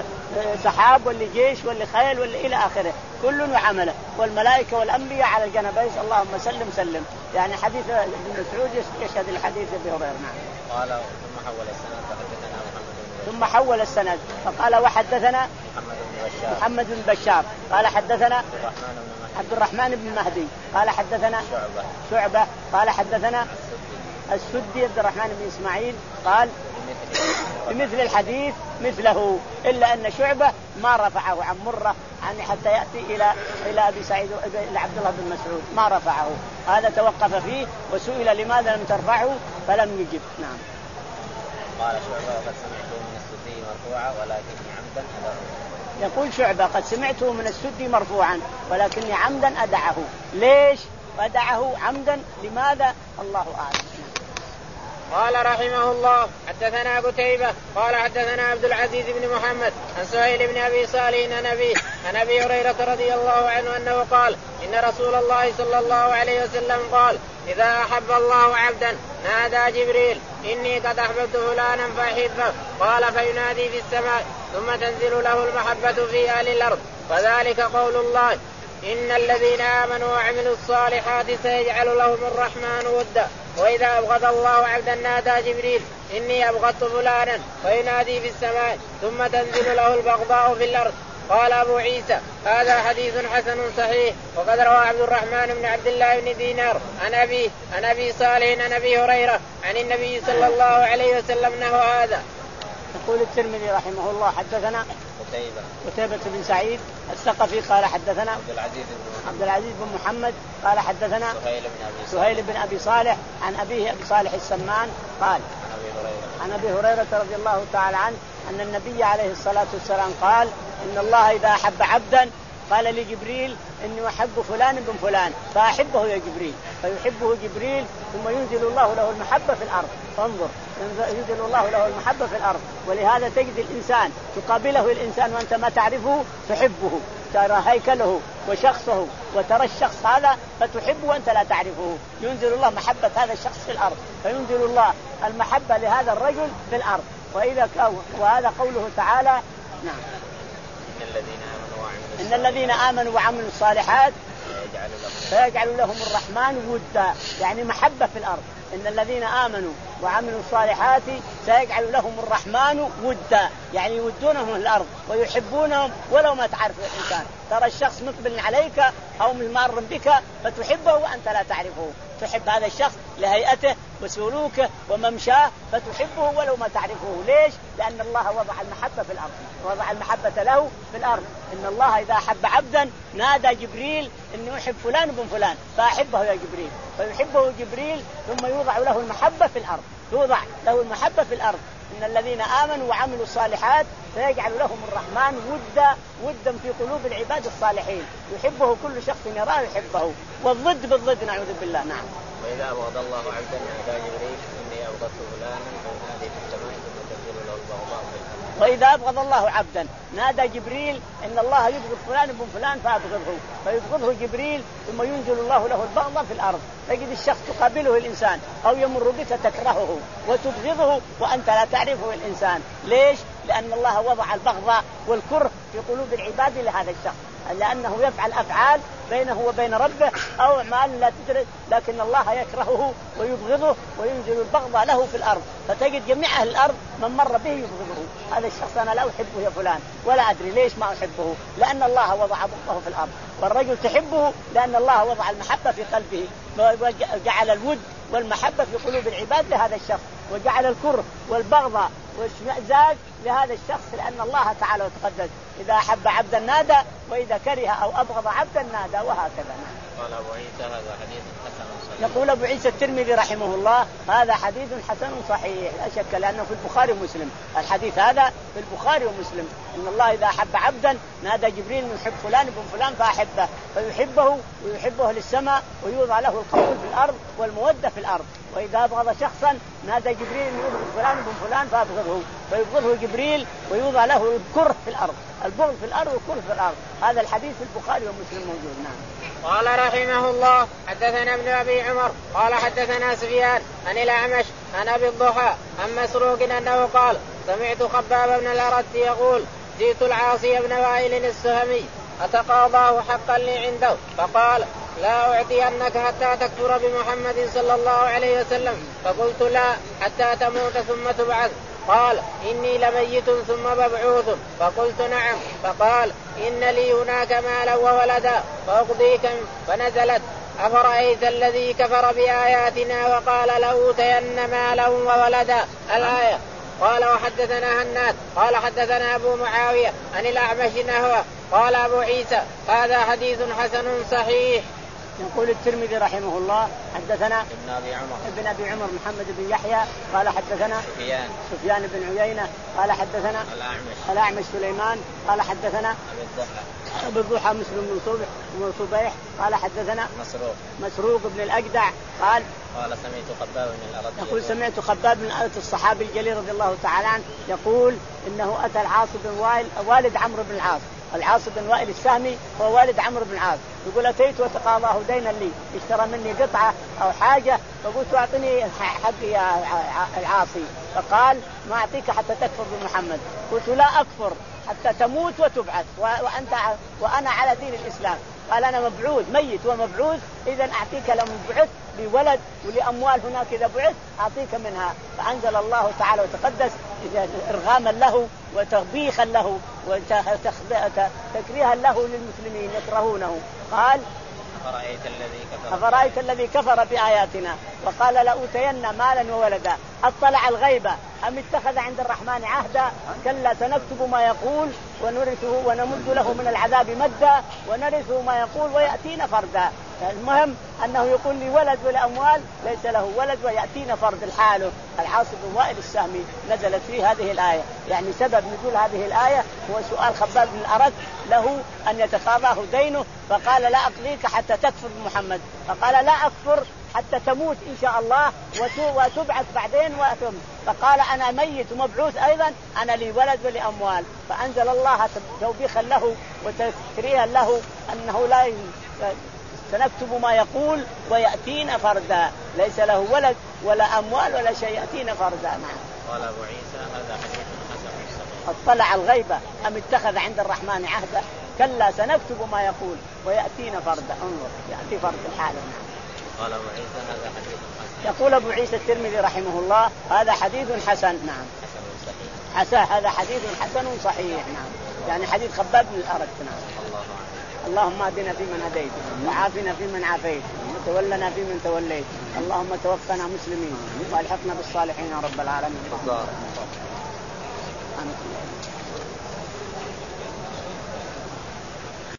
سحاب واللي جيش واللي خيل واللي إلى آخره كل وعمله، والملائكة والأنبياء على الجنبين اللهم سلم سلم. يعني حديث ابن مسعود يشهد الحديث ابي هريره. نعم. قال ثم حول السند فحدثنا محمد بن ثم حول السند فقال وحدثنا محمد بن بشار محمد بن بشار قال حدثنا عبد الرحمن بن عبد الرحمن بن مهدي قال حدثنا شعبة شعبة قال حدثنا السدي عبد الرحمن بن إسماعيل قال بمثل الحديث مثله إلا أن شعبة ما رفعه عن مرة عن حتى يأتي إلى إلى أبي سعيد إلى عبد الله بن مسعود ما رفعه. هذا توقف فيه وسئل لماذا لم ترفعه فلم يجب. نعم. قال شعبة وقد سمعته من السدي مرفوعا ولكني عمدا أدعه. يقول شعبة قد سمعته من السدي مرفوعا ولكني عمدا أدعه. ليش أدعه عمدا؟ لماذا؟ الله أعلم. قال رحمه الله حدثنا قتيبة قال حدثنا عبد العزيز بن محمد عن سهيل بن أبي صالح عن أبيه عن أبي هريرة رضي الله عنه أنه قال إن رسول الله صلى الله عليه وسلم قال إذا أحب الله عبدا نادى جبريل إني قد أحببت فلانا فأحبه قال فينادي في السماء ثم تنزل له المحبة في أهل الأرض فذلك قول الله إن الذين آمنوا وعملوا الصالحات سيجعل لهم الرحمن ودا وإذا أبغض الله عبدا نادى جبريل إني أبغضت فلانا فينادي في السماء ثم تنزل له البغضاء في الأرض. قال أبو عيسى هذا حديث حسن صحيح. وقد روى عبد الرحمن بن عبد الله بن دينار عن أبي عن أبي صالح عن أبي هريرة عن النبي صلى الله عليه وسلم نحو هذا. يقول الترمذي رحمه الله حدثنا قتيبة قتيبة بن سعيد الثقفي قال حدثنا عبد العزيز بن عبد العزيز بن محمد قال حدثنا سهيل بن أبي سهيل بن أبي صالح عن أبيه أبي صالح السمان قال عن أبي هريرة عن أبي هريرة رضي الله تعالى عنه أن النبي عليه الصلاة والسلام قال إن الله إذا أحب عبدا قال لجبريل إني أحب فلان بن فلان فأحبه يا جبريل فيحبه جبريل ثم ينزل الله له المحبة في الأرض. انظر ينزل الله له المحبة في الأرض. ولهذا تجد الإنسان تقابله الإنسان وأنت ما تعرفه تحبه ترى هيكله وشخصه وترى الشخص هذا فتحبه وأنت لا تعرفه. ينزل الله محبة هذا الشخص في الأرض فينزل الله المحبة لهذا الرجل في الأرض. وإذا وهذا قوله تعالى نعم إن الذين آمنوا وعملوا إن الذين آمنوا وعملوا الصالحات فيجعل لهم الرحمن ودا يعني محبة في الأرض. إن الذين آمنوا وعملوا الصالحات سيجعل لهم الرحمن ودا يعني يودونهم في الأرض ويحبونهم ولو ما تعرف الإنسان. ترى الشخص مقبل عليك أو مر بك فتحبه وأنت لا تعرفه. تحب هذا الشخص لهيئته وسلوكه وممشاه فتحبه ولو ما تعرفه. ليش؟ لأن الله وضع المحبة في الأرض وضع المحبة له في الأرض. إن الله إذا أحب عبدا نادى جبريل إني أحب فلان بن فلان فأحبه يا جبريل فيحبه جبريل ثم يوضع له المحبة في الأرض يوضع له المحبة في الأرض. إن الذين آمنوا وعملوا الصالحات فيجعل لهم الرحمن ودا ودا في قلوب العباد الصالحين يحبه كل شخص يراه يحبه والضد بالضد نعوذ بالله. نعم. وإذا أبغض الله عبدا نادى جبريل إني أبغضت فلانا فينادي في السماء ثم تنزل له البغضاء في الأرض. وإذا أبغض الله عبدا نادى جبريل إن الله يبغض فلان بن فلان فأبغضه فيبغضه جبريل ثم ينزل الله له البغض في الأرض. تجد الشخص تقابله الإنسان أو يمر بك تكرهه وتبغضه وأنت لا تعرفه الإنسان. ليش؟ لأن الله وضع البغض والكره في قلوب العباد لهذا الشخص لأنه يفعل أفعال بينه وبين ربه أو أعمال لا تدرك لكن الله يكرهه ويبغضه وينزل البغض له في الأرض. فتجد جميع أهل الأرض من مر به يبغضه. هذا الشخص أنا لا أحبه يا فلان ولا أدري ليش ما أحبه لأن الله وضع بغضه في الأرض. والرجل تحبه لأن الله وضع المحبة في قلبه وجعل الود والمحبة في قلوب العباد لهذا الشخص وجعل الكره والبغض والاشمئزاز لهذا الشخص لأن الله تعالى وتقدس إذا أحب عبدا نادى وإذا كره أو أبغض عبدا نادى وهكذا. قال أبو عيسى هذا حديث حسن صحيح. يقول أبو عيسى الترمذي رحمه الله هذا حديث حسن صحيح لا شك لأنه في البخاري ومسلم. الحديث هذا في البخاري ومسلم إن الله إذا أحب عبدا نادى جبريل من يحب فلان بن فلان فأحبه فيحبه ويحبه للسماء ويوضع له القبول في الأرض والمودة في الأرض. وإذا أبغض شخصا نادى جبريل أن يبغض فلان بن فلان فأبغضه فيبغضه جبريل ويوضع له الكره في الأرض البغض في الأرض والكره في الأرض. هذا الحديث في البخاري ومسلم موجود. نعم. قال رحمه الله حدثنا ابن أبي عمر قال حدثنا سفيان عن الأعمش عن أبي الضحى عن مسروق أنه قال سمعت خباب بن الأرت يقول جئت العاصي بن وائل السهمي أتقاضاه حقا لي عنده فقال لا أعطينك حتى تكفر بمحمد صلى الله عليه وسلم. فقلت لا حتى تموت ثم تبعث. قال إني لميت ثم مبعوث. فقلت نعم. فقال إن لي هناك مالا وولدا فأقضيك. فنزلت أفرأيت الذي كفر بآياتنا وقال لأوتين مالا وولدا الآية. قال وحدثنا هناد قال حدثنا أبو معاوية عن الأعمش نحوه. قال أبو عيسى هذا حديث حسن صحيح. يقول الترمذي رحمه الله حدثنا ابن أبي عمر ابن أبي عمر محمد بن يحيى قال حدثنا سفيان سفيان بن عيينة قال حدثنا الأعمش الأعمش سليمان قال حدثنا أبي الضحى أبو الضحى مسلم بن صبيح قال حدثنا مسروق مسروق بن الأجدع قال قال سمعت خباب بن الأرد يقول سمعت خباب بن الأرد الصحابي الجليل رضي الله تعالى عنه يقول إنه أتى العاص بن وائل والد عمرو بن العاص. العاص بن وائل السهمي هو والد عمرو بن العاص. يقول أتيت وتقاضاه دينا لي اشترى مني قطعة أو حاجة فقلت أعطني حقي يا العاصي. فقال ما أعطيك حتى تكفر بمحمد. قلت لا أكفر حتى تموت وتبعث وأنت وأنا على دين الإسلام. قال أنا مبعوث ميت ومبعوث إذا أعطيك لما بعث لولد ولأموال هناك إذا بعث أعطيك منها. فأنزل الله تعالى وتقدس إرغاما له وتغبيخا له وتكريها له للمسلمين يكرهونه. قال أفرأيت الذي كفر أفرأيت الذي كفر بآياتنا وقال لأوتين مالا وولدا أطلع الغيبة أم اتخذ عند الرحمن عهدا. كلا سنكتب ما يقول ونرثه ونمد له من العذاب مدا ونرثه ما يقول ويأتينا فردا. المهم أنه يقول لي ولد والأموال ليس له ولد ويأتينا فرد الحاله. العاص بن وائل السهمي نزلت فيه هذه الآية. يعني سبب نزول هذه الآية هو سؤال خباب بن الأرد له أن يتقاضاه دينه فقال لا أقضيك حتى تكفر بمحمد. فقال لا أكفر حتى تموت إن شاء الله وتبعث بعدين وأتم. فقال أنا ميت ومبعوث أيضا أنا لي ولد ولأموال. فأنزل الله توبيخا له وتكريها له أنه لا سنكتب ما يقول ويأتينا فردا ليس له ولد ولا أموال ولا شيء يأتينا فردا. نعم. قال أبو عيسى هذا حديث حسن صحيح. اطلع الغيبة أم اتخذ عند الرحمن عهدا. كلا سنكتب ما يقول ويأتينا فردا. انظر يأتي فرد الحال. قال أبو عيسى هذا حديث حسن. يقول أبو عيسى الترمذي رحمه الله هذا حديث حسن. نعم حسن صحيح. حسن هذا حديث حسن صحيح. نعم يعني حديث خباب بن الأرد. نعم. الله اللهم اهدنا فيمن هديت وعافنا فيمن عافيت وتولنا فيمن توليت. اللهم توفنا مسلمين والحقنا بالصالحين يا رب العالمين.